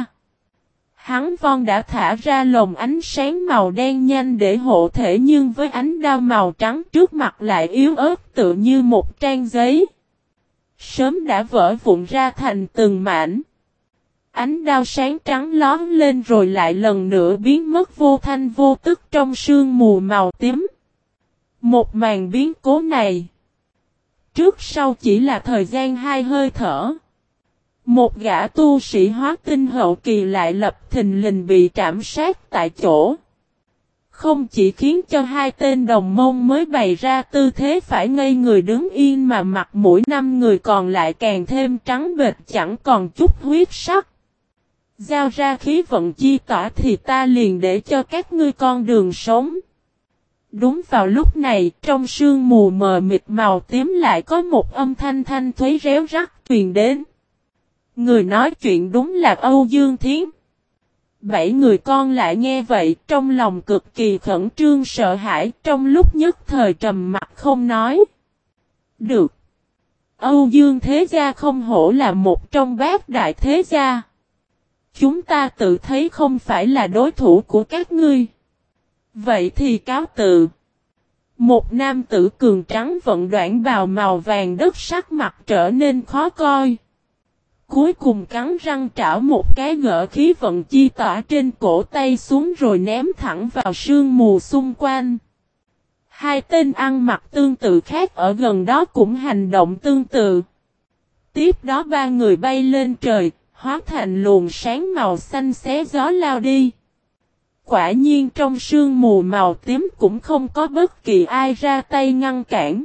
Hắn von đã thả ra lồng ánh sáng màu đen nhanh để hộ thể nhưng với ánh đao màu trắng trước mặt lại yếu ớt tựa như một trang giấy. Sớm đã vỡ vụn ra thành từng mảnh. Ánh đao sáng trắng lón lên rồi lại lần nữa biến mất vô thanh vô tức trong sương mù màu tím. Một màn biến cố này, trước sau chỉ là thời gian 2 hơi thở. Một gã tu sĩ hóa tinh hậu kỳ lại lập thình lình bị trảm sát tại chỗ. Không chỉ khiến cho hai tên đồng môn mới bày ra tư thế phải ngây người đứng yên mà mặt mũi năm người còn lại càng thêm trắng bệch chẳng còn chút huyết sắc. Giao ra khí vận chi tỏa thì ta liền để cho các ngươi con đường sống. Đúng vào lúc này, trong sương mù mờ mịt màu tím lại có một âm thanh thanh thúy réo rắt truyền đến. Người nói chuyện đúng là Âu Dương Thiến. 7 người con lại nghe vậy, trong lòng cực kỳ khẩn trương sợ hãi, trong lúc nhất thời trầm mặt không nói. Được. Âu Dương Thế Gia không hổ là một trong bát đại thế gia. Chúng ta tự thấy không phải là đối thủ của các ngươi. Vậy thì cáo từ. Một nam tử cường trắng vận đoạn bào màu vàng đất sắc mặt trở nên khó coi. Cuối cùng cắn răng trảo một cái gỡ khí vận chi tỏa trên cổ tay xuống rồi ném thẳng vào sương mù xung quanh. Hai tên ăn mặc tương tự khác ở gần đó cũng hành động tương tự. Tiếp đó ba người bay lên trời, hóa thành luồng sáng màu xanh xé gió lao đi. Quả nhiên trong sương mù màu tím cũng không có bất kỳ ai ra tay ngăn cản.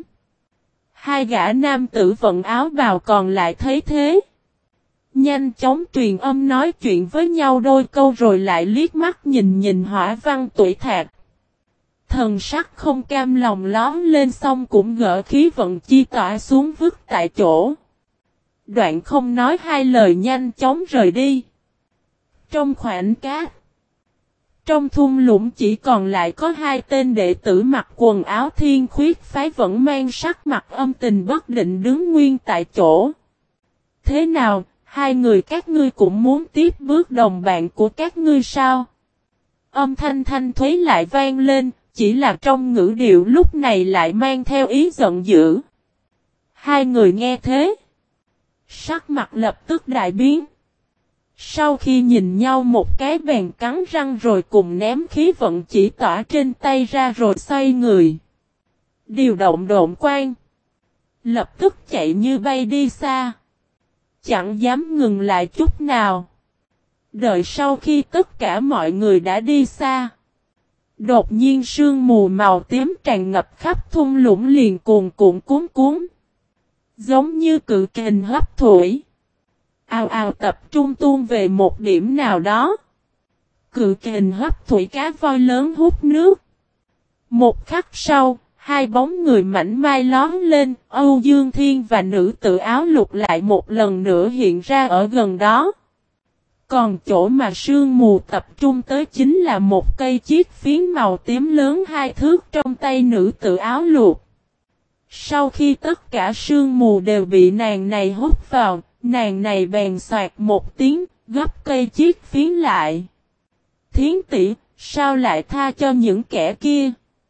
Hai gã nam tử vận áo bào còn lại thấy thế. Nhanh chóng truyền âm nói chuyện với nhau đôi câu rồi lại liếc mắt nhìn Hỏa Văn Tuổi Thạc. Thần sắc không cam lòng lóm lên xong cũng gỡ khí vận chi tỏa xuống vứt tại chỗ. Đoạn không nói hai lời nhanh chóng rời đi. Trong khoảnh cát, trong thung lũng chỉ còn lại có hai tên đệ tử mặc quần áo thiên khuyết phái vẫn mang sắc mặt âm tình bất định đứng nguyên tại chỗ. Thế nào, hai người các ngươi cũng muốn tiếp bước đồng bạn của các ngươi sao? Âm thanh thanh thuế lại vang lên, chỉ là trong ngữ điệu lúc này lại mang theo ý giận dữ. Hai người nghe thế, sắc mặt lập tức đại biến. Sau khi nhìn nhau một cái bèn cắn răng rồi cùng ném khí vận chỉ tỏa trên tay ra rồi xoay người. Điều động độn quang. Lập tức chạy như bay đi xa. Chẳng dám ngừng lại chút nào. Đợi sau khi tất cả mọi người đã đi xa. Đột nhiên sương mù màu tím tràn ngập khắp thung lũng liền cuồn cuộn cuốn cuốn. Giống như cự kình hấp thủy. Ào ào tập trung tuôn về một điểm nào đó. Cự kình hấp thủy cá voi lớn hút nước. Một khắc sau, hai bóng người mảnh mai lón lên, Âu Dương Thiên và nữ tử áo lục lại một lần nữa hiện ra ở gần đó. Còn chỗ mà sương mù tập trung tới chính là một cây chiếc phiến màu tím lớn 2 thước trong tay nữ tử áo lục. Sau khi tất cả sương mù đều bị nàng này hút vào, nàng này bèn xoạt một tiếng, gấp cây chiếc phiến lại. Thiến tỷ, sao lại tha cho những kẻ kia?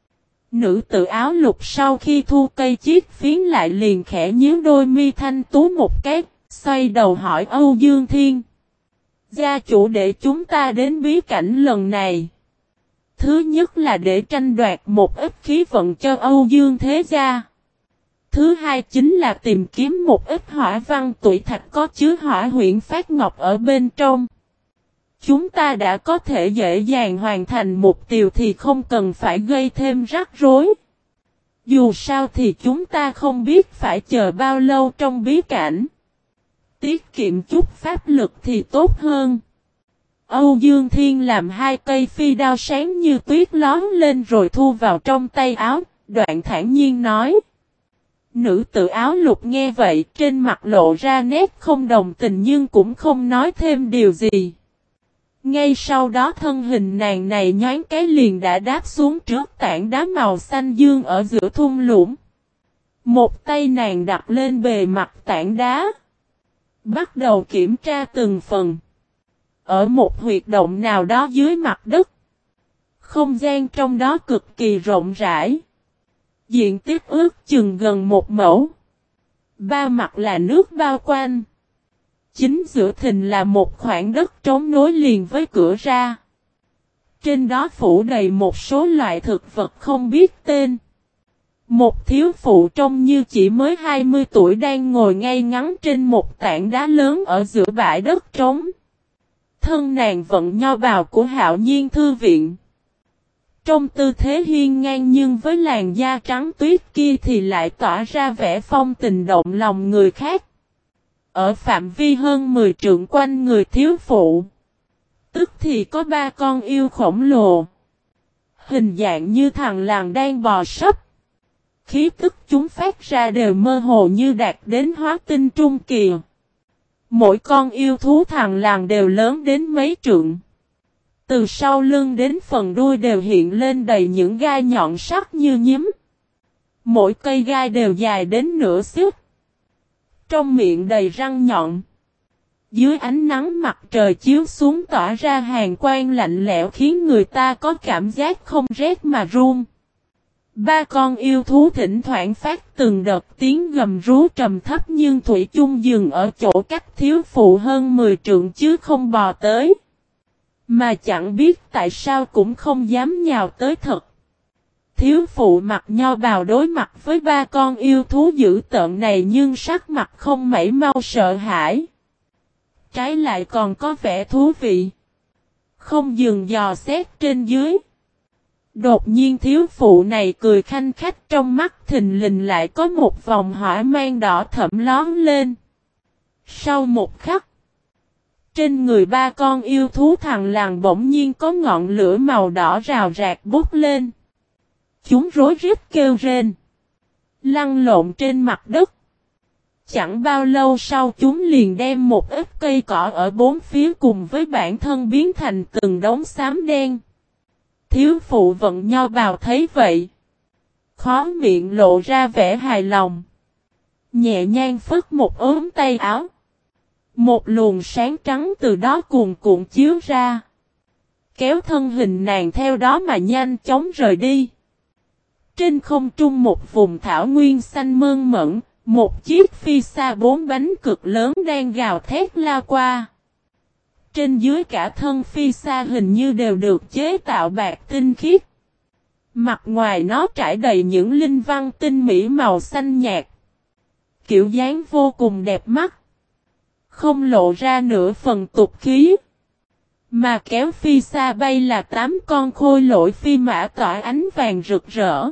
Nữ tử áo lục sau khi thu cây chiếc phiến lại liền khẽ nhíu đôi mi thanh tú một cái, xoay đầu hỏi Âu Dương Thiên. Gia chủ để chúng ta đến bí cảnh lần này. Thứ nhất là để tranh đoạt một ít khí vận cho Âu Dương Thế Gia. Thứ hai chính là tìm kiếm một ít hỏa văn tuổi thạch có chứa hỏa huyễn phát ngọc ở bên trong. Chúng ta đã có thể dễ dàng hoàn thành mục tiêu thì không cần phải gây thêm rắc rối. Dù sao thì chúng ta không biết phải chờ bao lâu trong bí cảnh. Tiết kiệm chút pháp lực thì tốt hơn. Âu Dương Thiên làm 2 cây phi đao sáng như tuyết lón lên rồi thu vào trong tay áo, đoạn thản nhiên nói. Nữ tử áo lục nghe vậy trên mặt lộ ra nét không đồng tình nhưng cũng không nói thêm điều gì. Ngay sau đó thân hình nàng này nhoáng cái liền đã đáp xuống trước tảng đá màu xanh dương ở giữa thung lũng. Một tay nàng đặt lên bề mặt tảng đá. Bắt đầu kiểm tra từng phần. Ở một huyệt động nào đó dưới mặt đất. Không gian trong đó cực kỳ rộng rãi. Diện tích ước chừng gần 1 mẫu. 3 mặt là nước bao quanh. Chính giữa thình là một khoảng đất trống nối liền với cửa ra. Trên đó phủ đầy một số loại thực vật không biết tên. Một thiếu phụ trông như chỉ mới 20 tuổi đang ngồi ngay ngắn trên một tảng đá lớn ở giữa bãi đất trống. Thân nàng vận nho bào của Hạo Nhiên thư viện. Trong tư thế hiên ngang nhưng với làn da trắng tuyết kia thì lại tỏa ra vẻ phong tình động lòng người khác. Ở phạm vi hơn 10 trượng quanh người thiếu phụ, tức thì có 3 con yêu khổng lồ. Hình dạng như thằn lằn đang bò sấp. Khí tức chúng phát ra đều mơ hồ như đạt đến hóa tinh trung kỳ. Mỗi con yêu thú thằn lằn đều lớn đến mấy trượng. Từ sau lưng đến phần đuôi đều hiện lên đầy những gai nhọn sắc như nhím. Mỗi cây gai đều dài đến nửa xích. Trong miệng đầy răng nhọn. Dưới ánh nắng mặt trời chiếu xuống tỏa ra hàn quang lạnh lẽo khiến người ta có cảm giác không rét mà run. 3 con yêu thú thỉnh thoảng phát từng đợt tiếng gầm rú trầm thấp nhưng thủy chung dừng ở chỗ cách thiếu phụ hơn 10 trượng chứ không bò tới. Mà chẳng biết tại sao cũng không dám nhào tới thật. Thiếu phụ mặc nho bào đối mặt với 3 con yêu thú dữ tợn này nhưng sắc mặt không mảy mau sợ hãi. Trái lại còn có vẻ thú vị. Không dừng dò xét trên dưới. Đột nhiên thiếu phụ này cười khanh khách, trong mắt thình lình lại có một vòng hỏa mang đỏ thẫm lóe lên. Sau một khắc, trên người 3 con yêu thú thằn lằn bỗng nhiên có ngọn lửa màu đỏ rào rạc bốc lên. Chúng rối rít kêu rên, lăn lộn trên mặt đất. Chẳng bao lâu sau chúng liền đem một ít cây cỏ ở bốn phía cùng với bản thân biến thành từng đống xám đen. Thiếu phụ vận nho bào thấy vậy, khóe miệng lộ ra vẻ hài lòng. Nhẹ nhàng phất một ốm tay áo. Một luồng sáng trắng từ đó cuồn cuộn chiếu ra. Kéo thân hình nàng theo đó mà nhanh chóng rời đi. Trên không trung một vùng thảo nguyên xanh mơn mởn, một chiếc phi xa 4 bánh cực lớn đang gào thét lao qua. Trên dưới cả thân phi xa hình như đều được chế tạo bạc tinh khiết. Mặt ngoài nó trải đầy những linh văn tinh mỹ màu xanh nhạt. Kiểu dáng vô cùng đẹp mắt. Không lộ ra nửa phần tục khí. Mà kéo phi xa bay là 8 con khôi lỗi phi mã tỏa ánh vàng rực rỡ.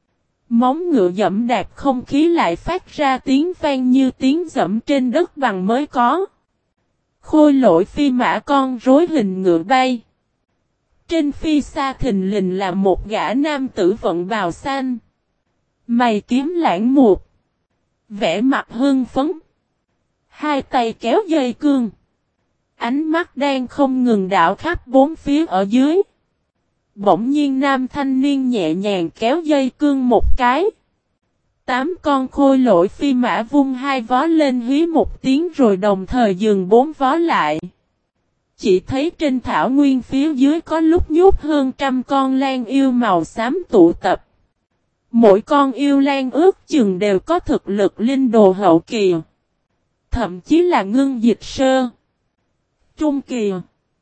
Móng ngựa dẫm đạp không khí lại phát ra tiếng vang như tiếng dẫm trên đất bằng mới có. Khôi lỗi phi mã con rối hình ngựa bay. Trên phi xa thình lình là một gã nam tử vận bào xanh. Mày kiếm lãng mục. Vẻ mặt hưng phấn. Hai tay kéo dây cương. Ánh mắt đang không ngừng đảo khắp bốn phía ở dưới. Bỗng nhiên nam thanh niên nhẹ nhàng kéo dây cương một cái. 8 con khôi lỗi phi mã vung 2 vó lên hí một tiếng rồi đồng thời dừng 4 vó lại. Chỉ thấy trên thảo nguyên phía dưới có lúc nhút hơn 100 con lan yêu màu xám tụ tập. Mỗi con yêu lan ước chừng đều có thực lực linh đồ hậu kỳ. Thậm chí là ngưng dịch sơ. Trung kỳ.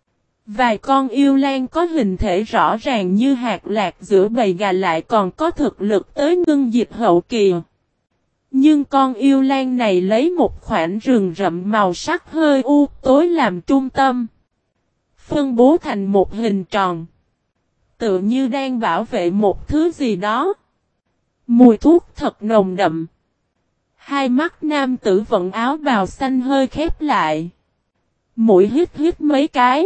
Vài con yêu lan có hình thể rõ ràng như hạt lạc giữa bầy gà lại còn có thực lực tới ngưng dịch hậu kỳ. Nhưng con yêu lan này lấy một khoảnh rừng rậm màu sắc hơi u tối làm trung tâm. Phân bố thành một hình tròn. Tựa như đang bảo vệ một thứ gì đó. Mùi thuốc thật nồng đậm. Hai mắt nam tử vận áo bào xanh hơi khép lại. Mũi hít hít mấy cái.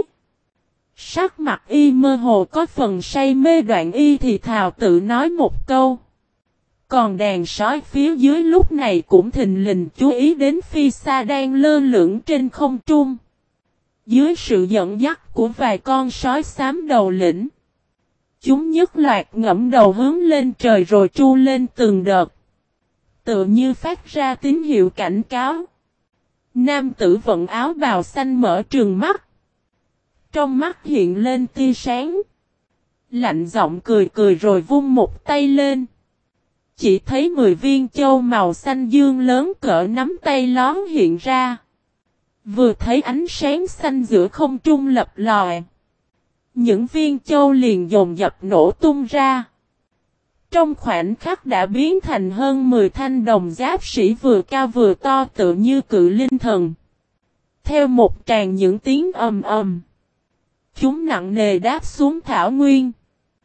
Sắc mặt y mơ hồ có phần say mê, đoạn y thì thào tự nói một câu. Còn đàn sói phía dưới lúc này cũng thình lình chú ý đến phi xa đang lơ lửng trên không trung. Dưới sự dẫn dắt của vài con sói xám đầu lĩnh. Chúng nhất loạt ngẫm đầu hướng lên trời rồi tru lên từng đợt. Tựa như phát ra tín hiệu cảnh cáo. Nam tử vận áo bào xanh mở trừng mắt. Trong mắt hiện lên tia sáng. Lạnh giọng cười cười rồi vung một tay lên. Chỉ thấy 10 viên châu màu xanh dương lớn cỡ nắm tay lón hiện ra. Vừa thấy ánh sáng xanh giữa không trung lập lòe. Những viên châu liền dồn dập nổ tung ra. Trong khoảnh khắc đã biến thành hơn 10 thanh đồng giáp sĩ vừa cao vừa to tự như cự linh thần. Theo một tràng những tiếng ầm ầm. Chúng nặng nề đáp xuống thảo nguyên.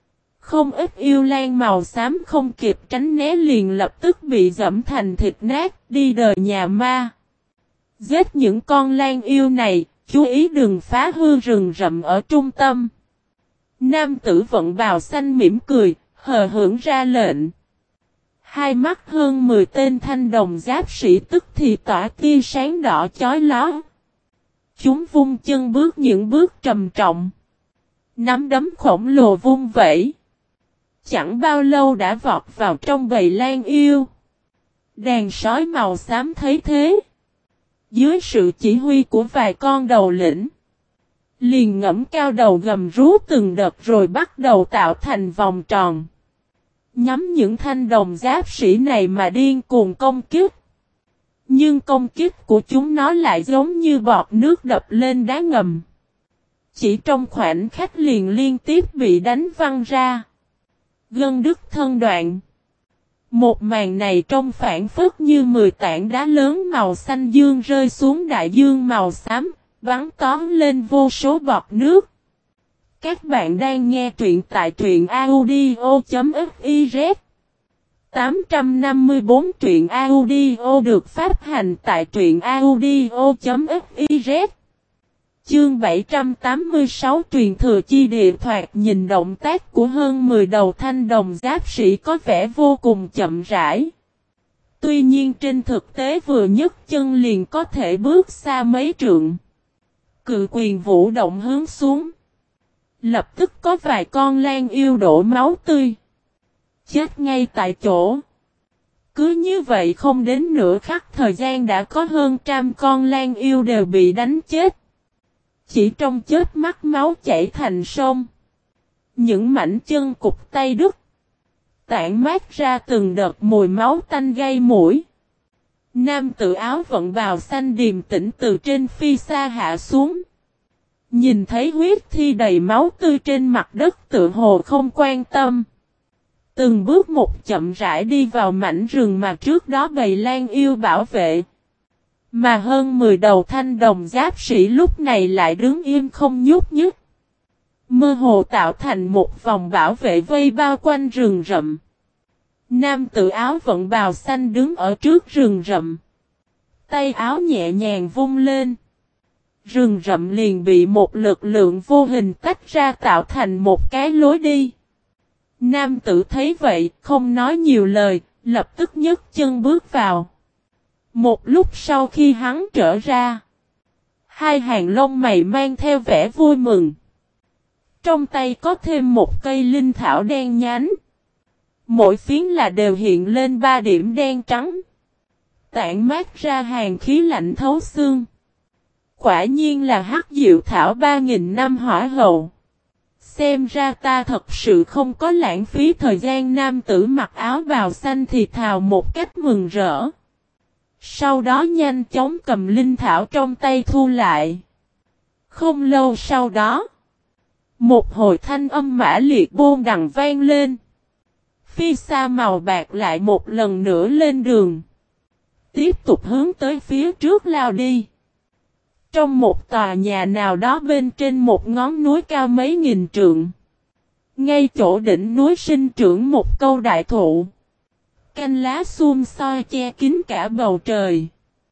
Không ít yêu lang màu xám không kịp tránh né liền lập tức bị dẫm thành thịt nát, đi đời nhà ma. Giết những con lang yêu này, chú ý đừng phá hư rừng rậm ở trung tâm. Nam tử vận bào xanh mỉm cười, hờ hững ra lệnh. Hai mắt hơn 10 tên thanh đồng giáp sĩ tức thì tỏa tia sáng đỏ chói lóa. Chúng vung chân bước những bước trầm trọng. Nắm đấm khổng lồ vung vẩy. Chẳng bao lâu đã vọt vào trong bầy lang yêu. Đàn sói màu xám thấy thế. Dưới sự chỉ huy của vài con đầu lĩnh. Liền ngẫm cao đầu gầm rú từng đợt rồi bắt đầu tạo thành vòng tròn. Nhắm những thanh đồng giáp sĩ này mà điên cuồng công kích. Nhưng công kích của chúng nó lại giống như bọt nước đập lên đá ngầm. Chỉ trong khoảnh khắc liền liên tiếp bị đánh văng ra. Gân đứt thân đoạn. Một màn này trông phản phất như 10 tảng đá lớn màu xanh dương rơi xuống đại dương màu xám, bắn tóm lên vô số bọt nước. Các bạn đang nghe truyện tại truyện audio.fiz 854 truyện audio được phát hành tại truyện audio.fiz Chương 786 truyền thừa chi địa thoạt nhìn động tác của hơn 10 đầu thanh đồng giáp sĩ có vẻ vô cùng chậm rãi. Tuy nhiên trên thực tế vừa nhấc chân liền có thể bước xa mấy trượng. Cự quyền vũ động hướng xuống. Lập tức có vài con lang yêu đổ máu tươi. Chết ngay tại chỗ. Cứ như vậy không đến nửa khắc thời gian đã có hơn trăm con lang yêu đều bị đánh chết. Chỉ trong chớp mắt máu chảy thành sông. Những mảnh chân cụt tay đứt. Tản mát ra từng đợt mùi máu tanh gây mũi. Nam tử áo vận bào xanh điềm tĩnh từ trên phi xa hạ xuống. Nhìn thấy huyết thi đầy máu tươi trên mặt đất tự hồ không quan tâm. Từng bước một chậm rãi đi vào mảnh rừng mà trước đó bầy lang yêu bảo vệ. Mà hơn 10 đầu thanh đồng giáp sĩ lúc này lại đứng im không nhúc nhích. Mơ hồ tạo thành một vòng bảo vệ vây bao quanh rừng rậm. Nam tử áo vận bào xanh đứng ở trước rừng rậm. Tay áo nhẹ nhàng vung lên. Rừng rậm liền bị một lực lượng vô hình tách ra tạo thành một cái lối đi. Nam tử thấy vậy, không nói nhiều lời, lập tức nhấc chân bước vào. Một lúc sau khi hắn trở ra, hai hàng lông mày mang theo vẻ vui mừng. Trong tay có thêm một cây linh thảo đen nhánh. Mỗi phiến là đều hiện lên 3 điểm đen trắng. Tản mát ra hàng khí lạnh thấu xương. Quả nhiên là hắc diệu thảo 3000 năm hỏa hậu. Xem ra ta thật sự không có lãng phí thời gian. Nam tử mặc áo bào xanh thì thào một cách mừng rỡ. Sau đó nhanh chóng cầm linh thảo trong tay thu lại. Không lâu sau đó, một hồi thanh âm mã liệt bôn đằng vang lên. Phi xa màu bạc lại một lần nữa lên đường. Tiếp tục hướng tới phía trước lao đi. Trong một tòa nhà nào đó bên trên một ngón núi cao mấy nghìn trượng. Ngay chỗ đỉnh núi sinh trưởng một câu đại thụ. Cành lá xum soi che kín cả bầu trời.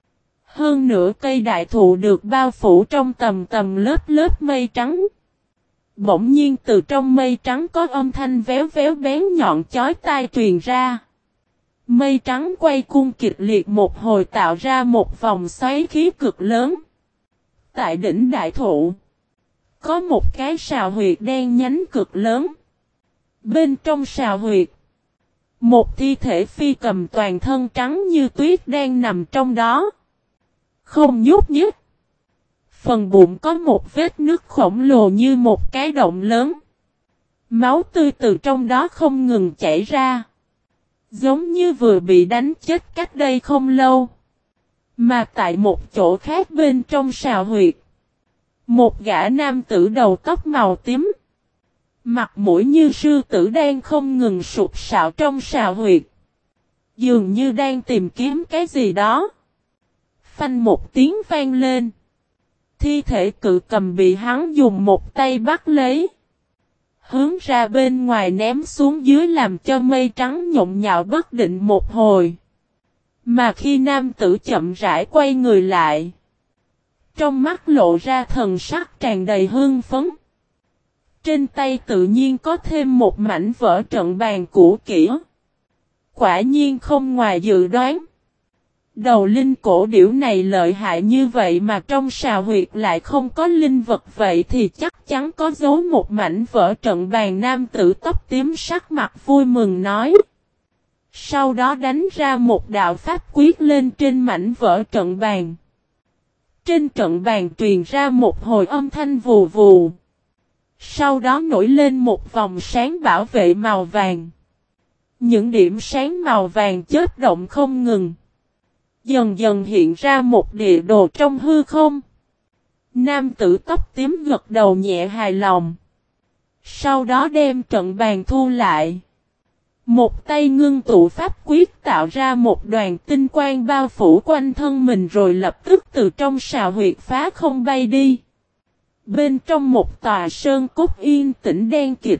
Hơn nữa cây đại thụ được bao phủ trong tầng tầng lớp lớp mây trắng. Bỗng nhiên từ trong mây trắng có âm thanh véo véo bén nhọn chói tai truyền ra. Mây trắng quay cuồng kịch liệt một hồi tạo ra một vòng xoáy khí cực lớn. Tại đỉnh đại thụ, có một cái sào huyệt đen nhánh cực lớn. Bên trong sào huyệt, một thi thể phi cầm toàn thân trắng như tuyết đang nằm trong đó. Không nhúc nhích. Phần bụng có một vết nứt khổng lồ như một cái động lớn. Máu tươi từ trong đó không ngừng chảy ra. Giống như vừa bị đánh chết cách đây không lâu. Mà tại một chỗ khác bên trong sào huyệt, một gã nam tử đầu tóc màu tím, mặt mũi như sư tử đang không ngừng sụp sạo trong sào huyệt. Dường như đang tìm kiếm cái gì đó. Phanh một tiếng vang lên. Thi thể cự cầm bị hắn dùng một tay bắt lấy. hướng ra bên ngoài ném xuống dưới làm cho mây trắng nhộn nhạo bất định một hồi. Mà khi nam tử chậm rãi quay người lại, trong mắt lộ ra thần sắc tràn đầy hưng phấn. Trên tay tự nhiên có thêm một mảnh vỡ trận bàn cũ kỹ. Quả nhiên không ngoài dự đoán. Đầu linh cổ điểu này lợi hại như vậy mà trong sào huyệt lại không có linh vật, vậy thì chắc chắn có giấu một mảnh vỡ trận bàn. Nam tử tóc tím sắc mặt vui mừng nói. Sau đó đánh ra một đạo pháp quyết lên trên mảnh vỡ trận bàn. Trên trận bàn truyền ra một hồi âm thanh vù vù. Sau đó nổi lên một vòng sáng bảo vệ màu vàng. Những điểm sáng màu vàng chớp động không ngừng. Dần dần hiện ra một địa đồ trong hư không. Nam tử tóc tím gật đầu nhẹ hài lòng. Sau đó đem trận bàn thu lại. Một tay ngưng tụ pháp quyết tạo ra một đoàn tinh quang bao phủ quanh thân mình rồi lập tức từ trong sào huyệt phá không bay đi. Bên trong một tòa sơn cốt yên tĩnh đen kịt.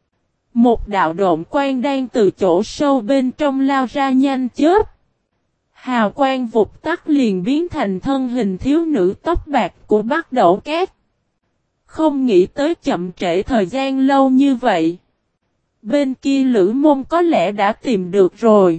Một đạo độn quang đang từ chỗ sâu bên trong lao ra nhanh chớp. Hào quang vụt tắt liền biến thành thân hình thiếu nữ tóc bạc của Bắc Đẩu Cát. Không nghĩ tới chậm trễ thời gian lâu như vậy. Bên kia Lữ Môn có lẽ đã tìm được rồi.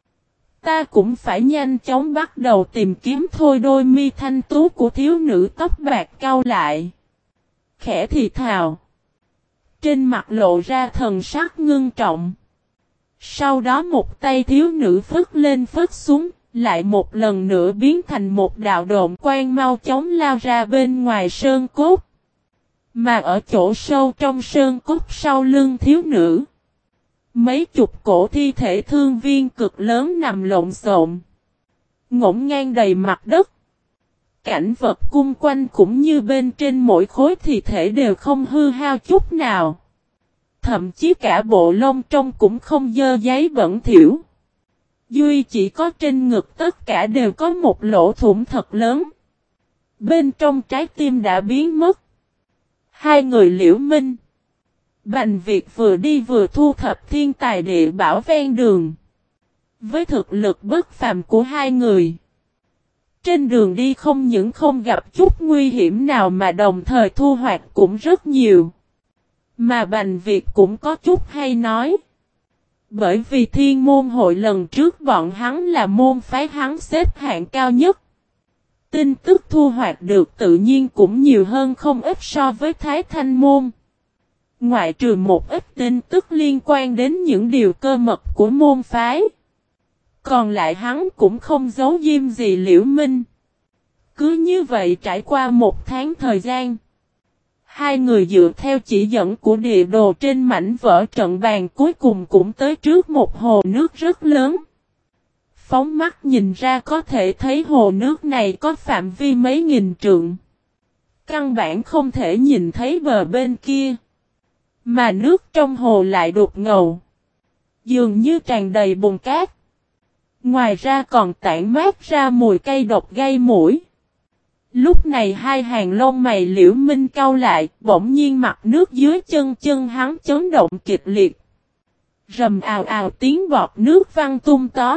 Ta cũng phải nhanh chóng bắt đầu tìm kiếm thôi. Đôi mi thanh tú của thiếu nữ tóc bạc cau lại. Khẽ thì thào. Trên mặt lộ ra thần sắc ngưng trọng. Sau đó một tay thiếu nữ phất lên phất xuống. Lại một lần nữa biến thành một đạo độn quang mau chóng lao ra bên ngoài sơn cốt. Mà ở chỗ sâu trong sơn cốt sau lưng thiếu nữ. Mấy chục cổ thi thể thương viên cực lớn nằm lộn xộn. Ngổn ngang đầy mặt đất. Cảnh vật cung quanh cũng như bên trên mỗi khối thi thể đều không hư hao chút nào. Thậm chí cả bộ lông trông cũng không dơ giấy bẩn thỉu. Duy chỉ có trên ngực tất cả đều có một lỗ thủng thật lớn. Bên trong trái tim đã biến mất. Hai người Liễu Minh, Bành Việt vừa đi vừa thu thập thiên tài địa bảo ven đường. Với thực lực bất phàm của hai người, trên đường đi không những không gặp chút nguy hiểm nào mà đồng thời thu hoạch cũng rất nhiều. Mà Bành Việt cũng có chút hay nói. Bởi vì Thiên Môn Hội lần trước bọn hắn là môn phái hắn xếp hạng cao nhất. Tin tức thu hoạch được tự nhiên cũng nhiều hơn không ít so với Thái Thanh Môn. Ngoại trừ một ít tin tức liên quan đến những điều cơ mật của môn phái. Còn lại hắn cũng không giấu diêm gì Liễu Minh. Cứ như vậy trải qua một tháng thời gian. Hai người dựa theo chỉ dẫn của địa đồ trên mảnh vỡ trận bàn cuối cùng cũng tới trước một hồ nước rất lớn. Phóng mắt nhìn ra có thể thấy hồ nước này có phạm vi mấy nghìn trượng. Căn bản không thể nhìn thấy bờ bên kia. Mà nước trong hồ lại đục ngầu. Dường như tràn đầy bùn cát. Ngoài ra còn tản mát ra mùi cây độc gây mũi. Lúc này hai hàng lông mày Liễu Minh cau lại, bỗng nhiên mặt nước dưới chân hắn chấn động kịch liệt. Rầm ào ào tiếng bọt nước văng tung tó.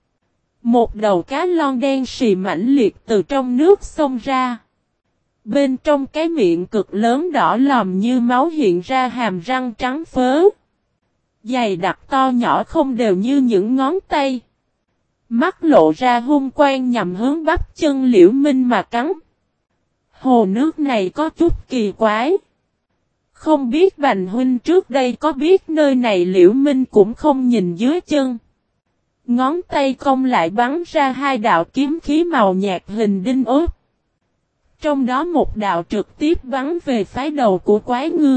Một đầu cá lon đen xì mãnh liệt từ trong nước xông ra. Bên trong cái miệng cực lớn đỏ lòm như máu hiện ra hàm răng trắng phớ. Dày đặc to nhỏ không đều như những ngón tay. Mắt lộ ra hung quang nhằm hướng bắp chân Liễu Minh mà cắn. Hồ nước này có chút kỳ quái. Không biết Bành huynh trước đây có biết nơi này Liễu Minh cũng không nhìn dưới chân. Ngón tay cong lại bắn ra hai đạo kiếm khí màu nhạt hình đinh ốp. Trong đó một đạo trực tiếp bắn về phái đầu của quái ngư.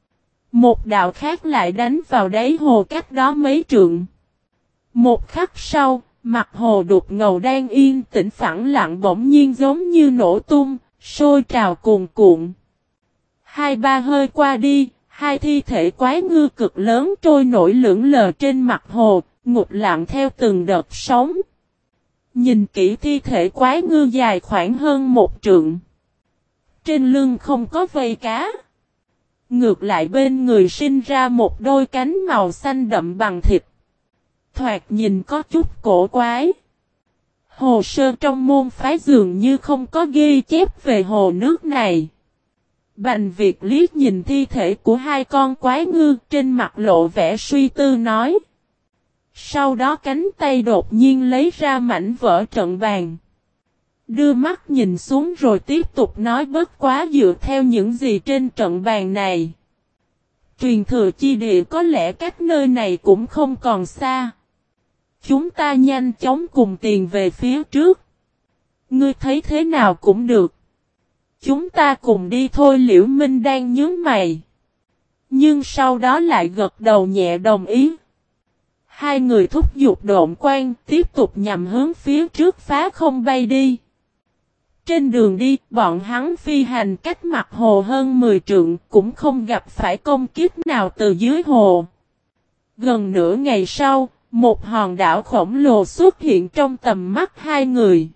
Một đạo khác lại đánh vào đáy hồ cách đó mấy trượng. Một khắc sau, mặt hồ đục ngầu đang yên tĩnh phẳng lặng bỗng nhiên giống như nổ tung, sôi trào cuồn cuộn. Hai ba hơi qua đi, hai thi thể quái ngư cực lớn trôi nổi lững lờ trên mặt hồ, ngụp lặng theo từng đợt sóng. Nhìn kỹ thi thể quái ngư dài khoảng hơn một trượng. Trên lưng không có vây cá. Ngược lại bên người sinh ra một đôi cánh màu xanh đậm bằng thịt. Thoạt nhìn có chút cổ quái. Hồ sơ trong môn phái dường như không có ghi chép về hồ nước này. Bành Việt liếc nhìn thi thể của hai con quái ngư trên mặt lộ vẻ suy tư nói. Sau đó cánh tay đột nhiên lấy ra mảnh vỡ trận bàn. Đưa mắt nhìn xuống rồi tiếp tục nói bất quá dựa theo những gì trên trận bàn này. Truyền thừa chi địa có lẽ cách nơi này cũng không còn xa. Chúng ta nhanh chóng cùng tiền về phía trước. Ngươi thấy thế nào cũng được. Chúng ta cùng đi thôi. Liễu Minh đang nhướng mày. Nhưng sau đó lại gật đầu nhẹ đồng ý. Hai người thúc giục độn quang tiếp tục nhằm hướng phía trước phá không bay đi. Trên đường đi, bọn hắn phi hành cách mặt hồ hơn 10 trượng cũng không gặp phải công kích nào từ dưới hồ. Gần nửa ngày sau, một hòn đảo khổng lồ xuất hiện trong tầm mắt hai người.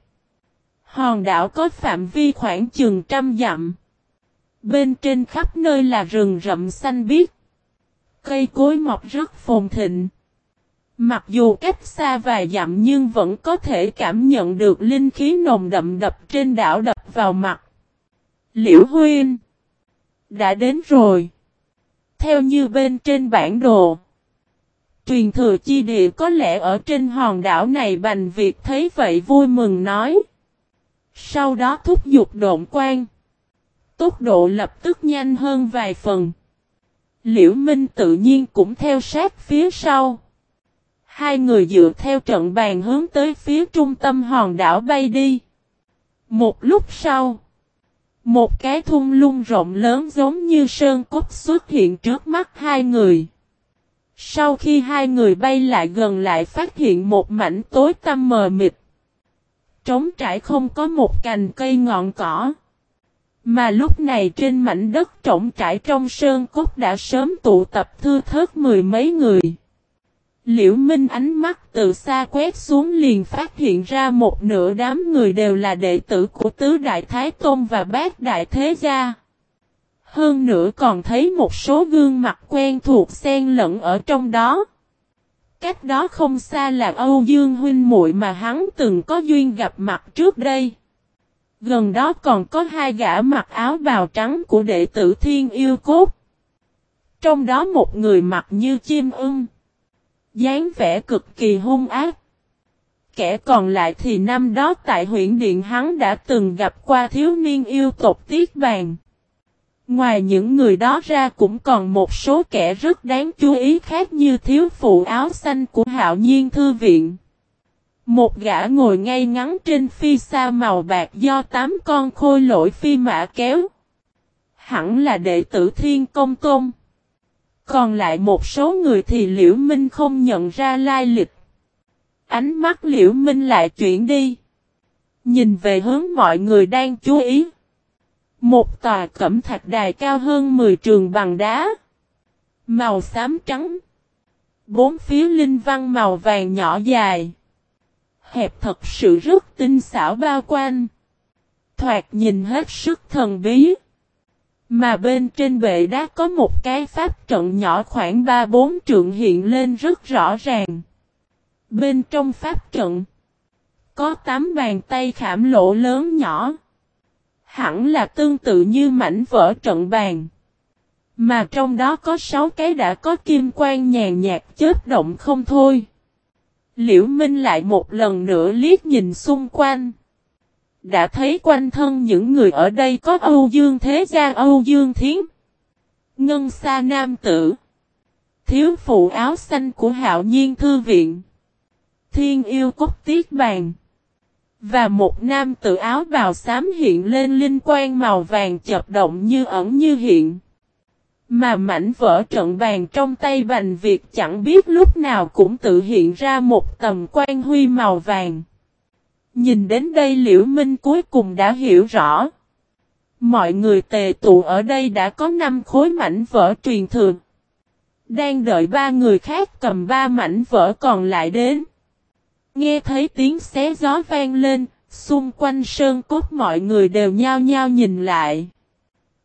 Hòn đảo có phạm vi khoảng chừng 100 dặm. Bên trên khắp nơi là rừng rậm xanh biếc. Cây cối mọc rất phồn thịnh. Mặc dù cách xa vài dặm nhưng vẫn có thể cảm nhận được linh khí nồng đậm đập trên đảo đập vào mặt. Liễu Huynh đã đến rồi. Theo như bên trên bản đồ. Truyền thừa chi địa có lẽ ở trên hòn đảo này. Bành Việt thấy vậy vui mừng nói. Sau đó thúc giục độn quang. Tốc độ lập tức nhanh hơn vài phần. Liễu Minh tự nhiên cũng theo sát phía sau. Hai người dựa theo trận bàn hướng tới phía trung tâm hòn đảo bay đi. Một lúc sau, một cái thung lũng rộng lớn giống như sơn cốt xuất hiện trước mắt hai người. Sau khi hai người bay lại gần lại phát hiện một mảnh tối tăm mờ mịt. Trống trải không có một cành cây ngọn cỏ. Mà lúc này trên mảnh đất trống trải trong sơn cốt đã sớm tụ tập thưa thớt mười mấy người. Liễu Minh ánh mắt từ xa quét xuống liền phát hiện ra một nửa đám người đều là đệ tử của Tứ Đại Thái Tôn và Bát Đại Thế Gia. Hơn nữa còn thấy một số gương mặt quen thuộc xen lẫn ở trong đó. Cách đó không xa là Âu Dương huynh muội mà hắn từng có duyên gặp mặt trước đây. Gần đó còn có hai gã mặc áo bào trắng của đệ tử Thiên Yêu Cốt. Trong đó một người mặc như chim ưng. Dáng vẻ cực kỳ hung ác. Kẻ còn lại thì năm đó tại huyện Điện hắn đã từng gặp qua thiếu niên yêu tộc Tiết Bàn. Ngoài những người đó ra cũng còn một số kẻ rất đáng chú ý khác như thiếu phụ áo xanh của Hạo Nhiên Thư Viện. Một gã ngồi ngay ngắn trên phi sa màu bạc do 8 con khôi lỗi phi mã kéo. Hẳn là đệ tử Thiên Công Tôn. Còn lại một số người thì Liễu Minh không nhận ra lai lịch. Ánh mắt Liễu Minh lại chuyển đi. Nhìn về hướng mọi người đang chú ý. Một tòa cẩm thạch đài cao hơn 10 trường bằng đá. Màu xám trắng. Bốn phía linh văn màu vàng nhỏ dài. Hẹp thật sự rất tinh xảo bao quanh. Thoạt nhìn hết sức thần bí. Mà bên trên bệ đá có một cái pháp trận nhỏ khoảng 3-4 trượng hiện lên rất rõ ràng. Bên trong pháp trận có 8 bàn tay khảm lỗ lớn nhỏ. Hẳn là tương tự như mảnh vỡ trận bàn. Mà trong đó có 6 cái đã có kim quang nhàn nhạt chớp động không thôi. Liễu Minh lại một lần nữa liếc nhìn xung quanh. Đã thấy quanh thân những người ở đây có Âu Dương Thế Gia, Âu Dương Thiến, Ngân Sa Nam Tử, thiếu phụ áo xanh của Hạo Nhiên Thư Viện, Thiên Yêu Cốt Tiết Bàn, và một nam tử áo bào xám hiện lên linh quang màu vàng chập động như ẩn như hiện. Mà mảnh vỡ trận bàn trong tay Bành Việt chẳng biết lúc nào cũng tự hiện ra một tầm quang huy màu vàng. Nhìn đến đây Liễu Minh cuối cùng đã hiểu rõ. Mọi người tề tụ ở đây đã có 5 khối mảnh vỡ truyền thừa. Đang đợi 3 người khác cầm 3 mảnh vỡ còn lại đến. Nghe thấy tiếng xé gió vang lên, xung quanh sơn cốt mọi người đều nhao nhao nhìn lại.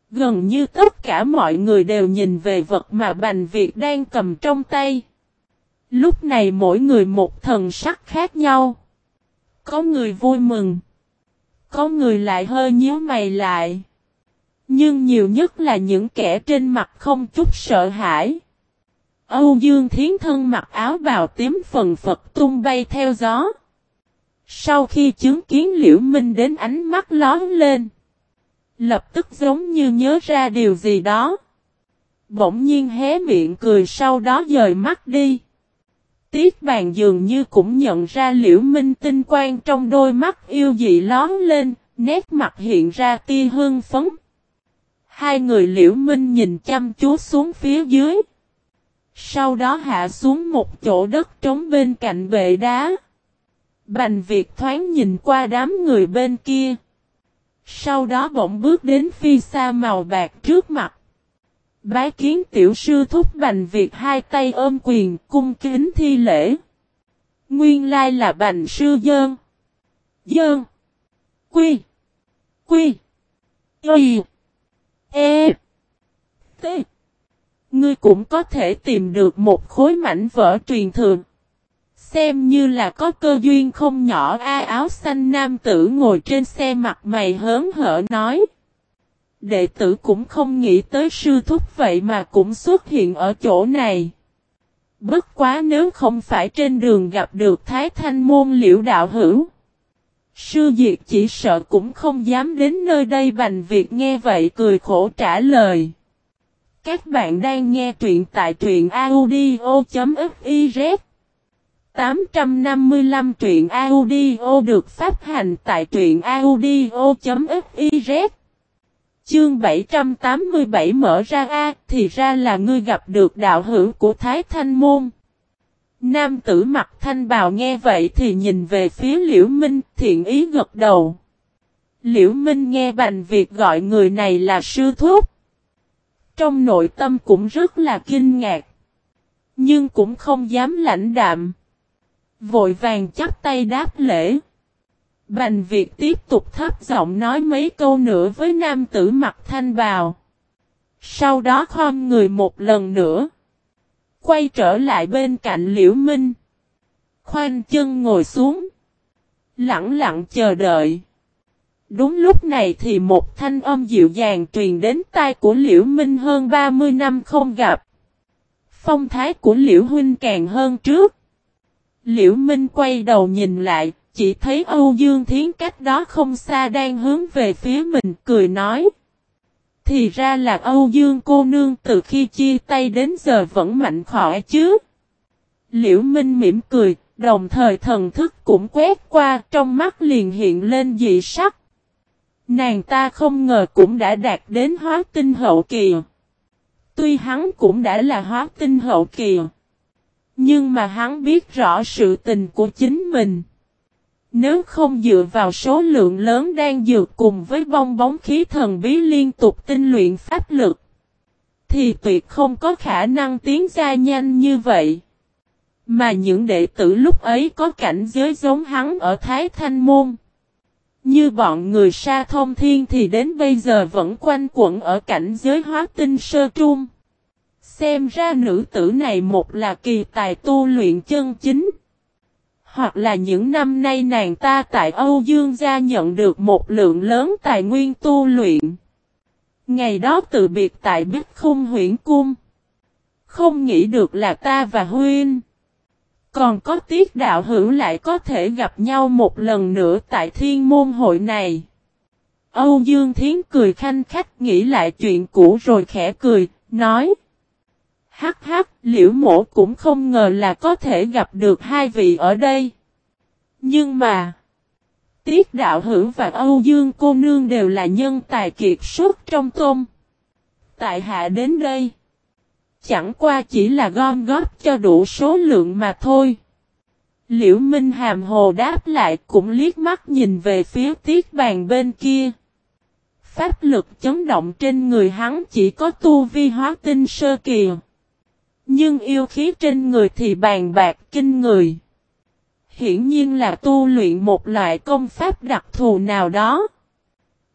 Gần như tất cả mọi người đều nhìn về vật mà Bành Việt đang cầm trong tay. Lúc này mỗi người một thần sắc khác nhau. Có người vui mừng. Có người lại hơi nhíu mày lại. Nhưng nhiều nhất là những kẻ trên mặt không chút sợ hãi. Âu Dương Thiến thân mặc áo bào tím phần phật tung bay theo gió. Sau khi chứng kiến Liễu Minh đến ánh mắt lóe lên. Lập tức giống như nhớ ra điều gì đó. Bỗng nhiên hé miệng cười sau đó dời mắt đi. Tiết Bàn dường như cũng nhận ra Liễu Minh tinh quang trong đôi mắt yêu dị lóe lên, nét mặt hiện ra tia hưng phấn. Hai người Liễu Minh nhìn chăm chú xuống phía dưới. Sau đó hạ xuống một chỗ đất trống bên cạnh bệ đá. Bành Việt thoáng nhìn qua đám người bên kia. Sau đó bỗng bước đến phi sa màu bạc trước mặt. Bái kiến tiểu sư thúc. Bành Việt hai tay ôm quyền cung kính thi lễ. Nguyên lai là Bành sư Dơn. Dơn. Quy. Quy. Y. E. T. Ngươi cũng có thể tìm được một khối mảnh vỡ truyền thừa. Xem như là có cơ duyên không nhỏ. Áo xanh nam tử ngồi trên xe mặt mày hớn hở nói. Đệ tử cũng không nghĩ tới sư thúc vậy mà cũng xuất hiện ở chỗ này. Bất quá nếu không phải trên đường gặp được Thái Thanh môn Liễu đạo hữu. Sư Diệt chỉ sợ cũng không dám đến nơi đây. Bành Việt nghe vậy cười khổ trả lời. Các bạn đang nghe truyện tại truyện audio.fiz 855 truyện audio được phát hành tại truyện audio.fiz. Chương 787 mở ra thì ra là ngươi gặp được đạo hữu của Thái Thanh môn. Nam tử mặc thanh bào nghe vậy thì nhìn về phía Liễu Minh, thiện ý gật đầu. Liễu Minh nghe Bành Việt gọi người này là sư thúc. Trong nội tâm cũng rất là kinh ngạc. Nhưng cũng không dám lãnh đạm. Vội vàng chắp tay đáp lễ. Bành Việt tiếp tục thấp giọng nói mấy câu nữa với nam tử mặc thanh bào. Sau đó khom người một lần nữa. Quay trở lại bên cạnh Liễu Minh. Khoanh chân ngồi xuống. Lặng lặng chờ đợi. Đúng lúc này thì một thanh âm dịu dàng truyền đến tai của Liễu Minh. Hơn 30 năm không gặp. Phong thái của Liễu huynh càng hơn trước. Liễu Minh quay đầu nhìn lại. Chỉ thấy Âu Dương Thiến cách đó không xa đang hướng về phía mình, cười nói. Thì ra là Âu Dương cô nương, từ khi chia tay đến giờ vẫn mạnh khỏe chứ. Liễu Minh mỉm cười, đồng thời thần thức cũng quét qua, trong mắt liền hiện lên dị sắc. Nàng ta không ngờ cũng đã đạt đến hóa tinh hậu kỳ. Tuy hắn cũng đã là hóa tinh hậu kỳ, nhưng mà hắn biết rõ sự tình của chính mình. Nếu không dựa vào số lượng lớn đang dược cùng với bong bóng khí thần bí liên tục tinh luyện pháp lực, thì tuyệt không có khả năng tiến gia nhanh như vậy. Mà những đệ tử lúc ấy có cảnh giới giống hắn ở Thái Thanh môn. Như bọn người Sa Thông Thiên thì đến bây giờ vẫn quanh quẩn ở cảnh giới hóa tinh sơ trung. Xem ra nữ tử này một là kỳ tài tu luyện chân chính. Hoặc là những năm nay nàng ta tại Âu Dương gia nhận được một lượng lớn tài nguyên tu luyện. Ngày đó từ biệt tại Bích Khung Huyễn Cung. Không nghĩ được là ta và Huynh. Còn có Tiết đạo hữu lại có thể gặp nhau một lần nữa tại Thiên môn hội này. Âu Dương Thiến cười khanh khách nghĩ lại chuyện cũ rồi khẽ cười, nói. Hắc hắc, Liễu mổ cũng không ngờ là có thể gặp được hai vị ở đây. Nhưng mà, Tiết đạo hữu và Âu Dương cô nương đều là nhân tài kiệt xuất trong tôn. Tại hạ đến đây, chẳng qua chỉ là gom góp cho đủ số lượng mà thôi. Liễu Minh hàm hồ đáp lại, cũng liếc mắt nhìn về phía Tiết Bàn bên kia. Pháp lực chấn động trên người hắn chỉ có tu vi hóa tinh sơ kỳ. Nhưng yêu khí trên người thì bàn bạc kinh người. Hiển nhiên là tu luyện một loại công pháp đặc thù nào đó.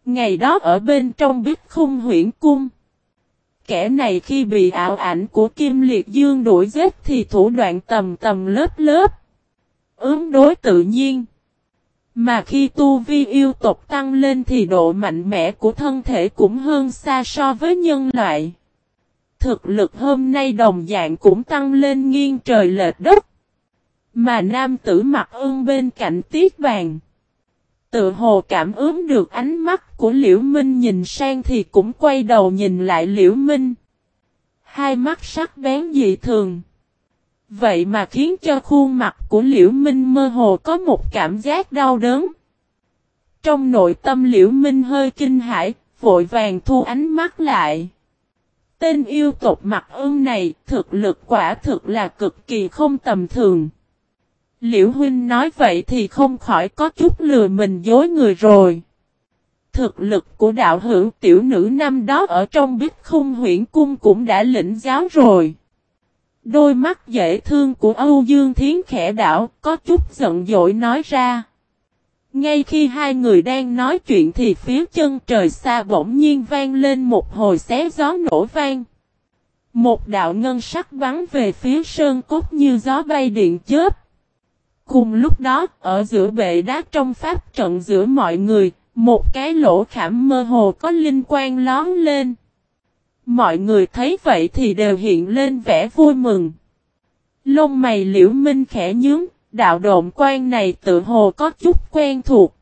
Ngày đó ở bên trong Bích Khung Huyễn Cung. Kẻ này khi bị ảo ảnh của Kim Liệt Dương đuổi giết thì thủ đoạn tầm tầm lớp lớp. Ứng đối tự nhiên. Mà khi tu vi yêu tộc tăng lên thì độ mạnh mẽ của thân thể cũng hơn xa so với nhân loại. Thực lực hôm nay đồng dạng cũng tăng lên nghiêng trời lệch đất. Mà nam tử mặc ưng bên cạnh Tiết Bàn, tự hồ cảm ứng được ánh mắt của Liễu Minh nhìn sang thì cũng quay đầu nhìn lại Liễu Minh. Hai mắt sắc bén dị thường. Vậy mà khiến cho khuôn mặt của Liễu Minh mơ hồ có một cảm giác đau đớn. Trong nội tâm Liễu Minh hơi kinh hãi, vội vàng thu ánh mắt lại. Tên yêu tộc mặc ưng này thực lực quả thực là cực kỳ không tầm thường. Liễu huynh nói vậy thì không khỏi có chút lừa mình dối người rồi. Thực lực của đạo hữu tiểu nữ năm đó ở trong Bích Khung Huyễn Cung cũng đã lĩnh giáo rồi. Đôi mắt dễ thương của Âu Dương Thiến khẽ đảo, có chút giận dỗi nói ra. Ngay khi hai người đang nói chuyện thì phía chân trời xa bỗng nhiên vang lên một hồi xé gió nổ vang. Một đạo ngân sắc bắn về phía sơn cốt như gió bay điện chớp. Cùng lúc đó, ở giữa bệ đá trong pháp trận giữa mọi người, một cái lỗ khảm mơ hồ có linh quang lóm lên. Mọi người thấy vậy thì đều hiện lên vẻ vui mừng. Lông mày Liễu Minh khẽ nhướng, đạo độn quang này tự hồ có chút quen thuộc.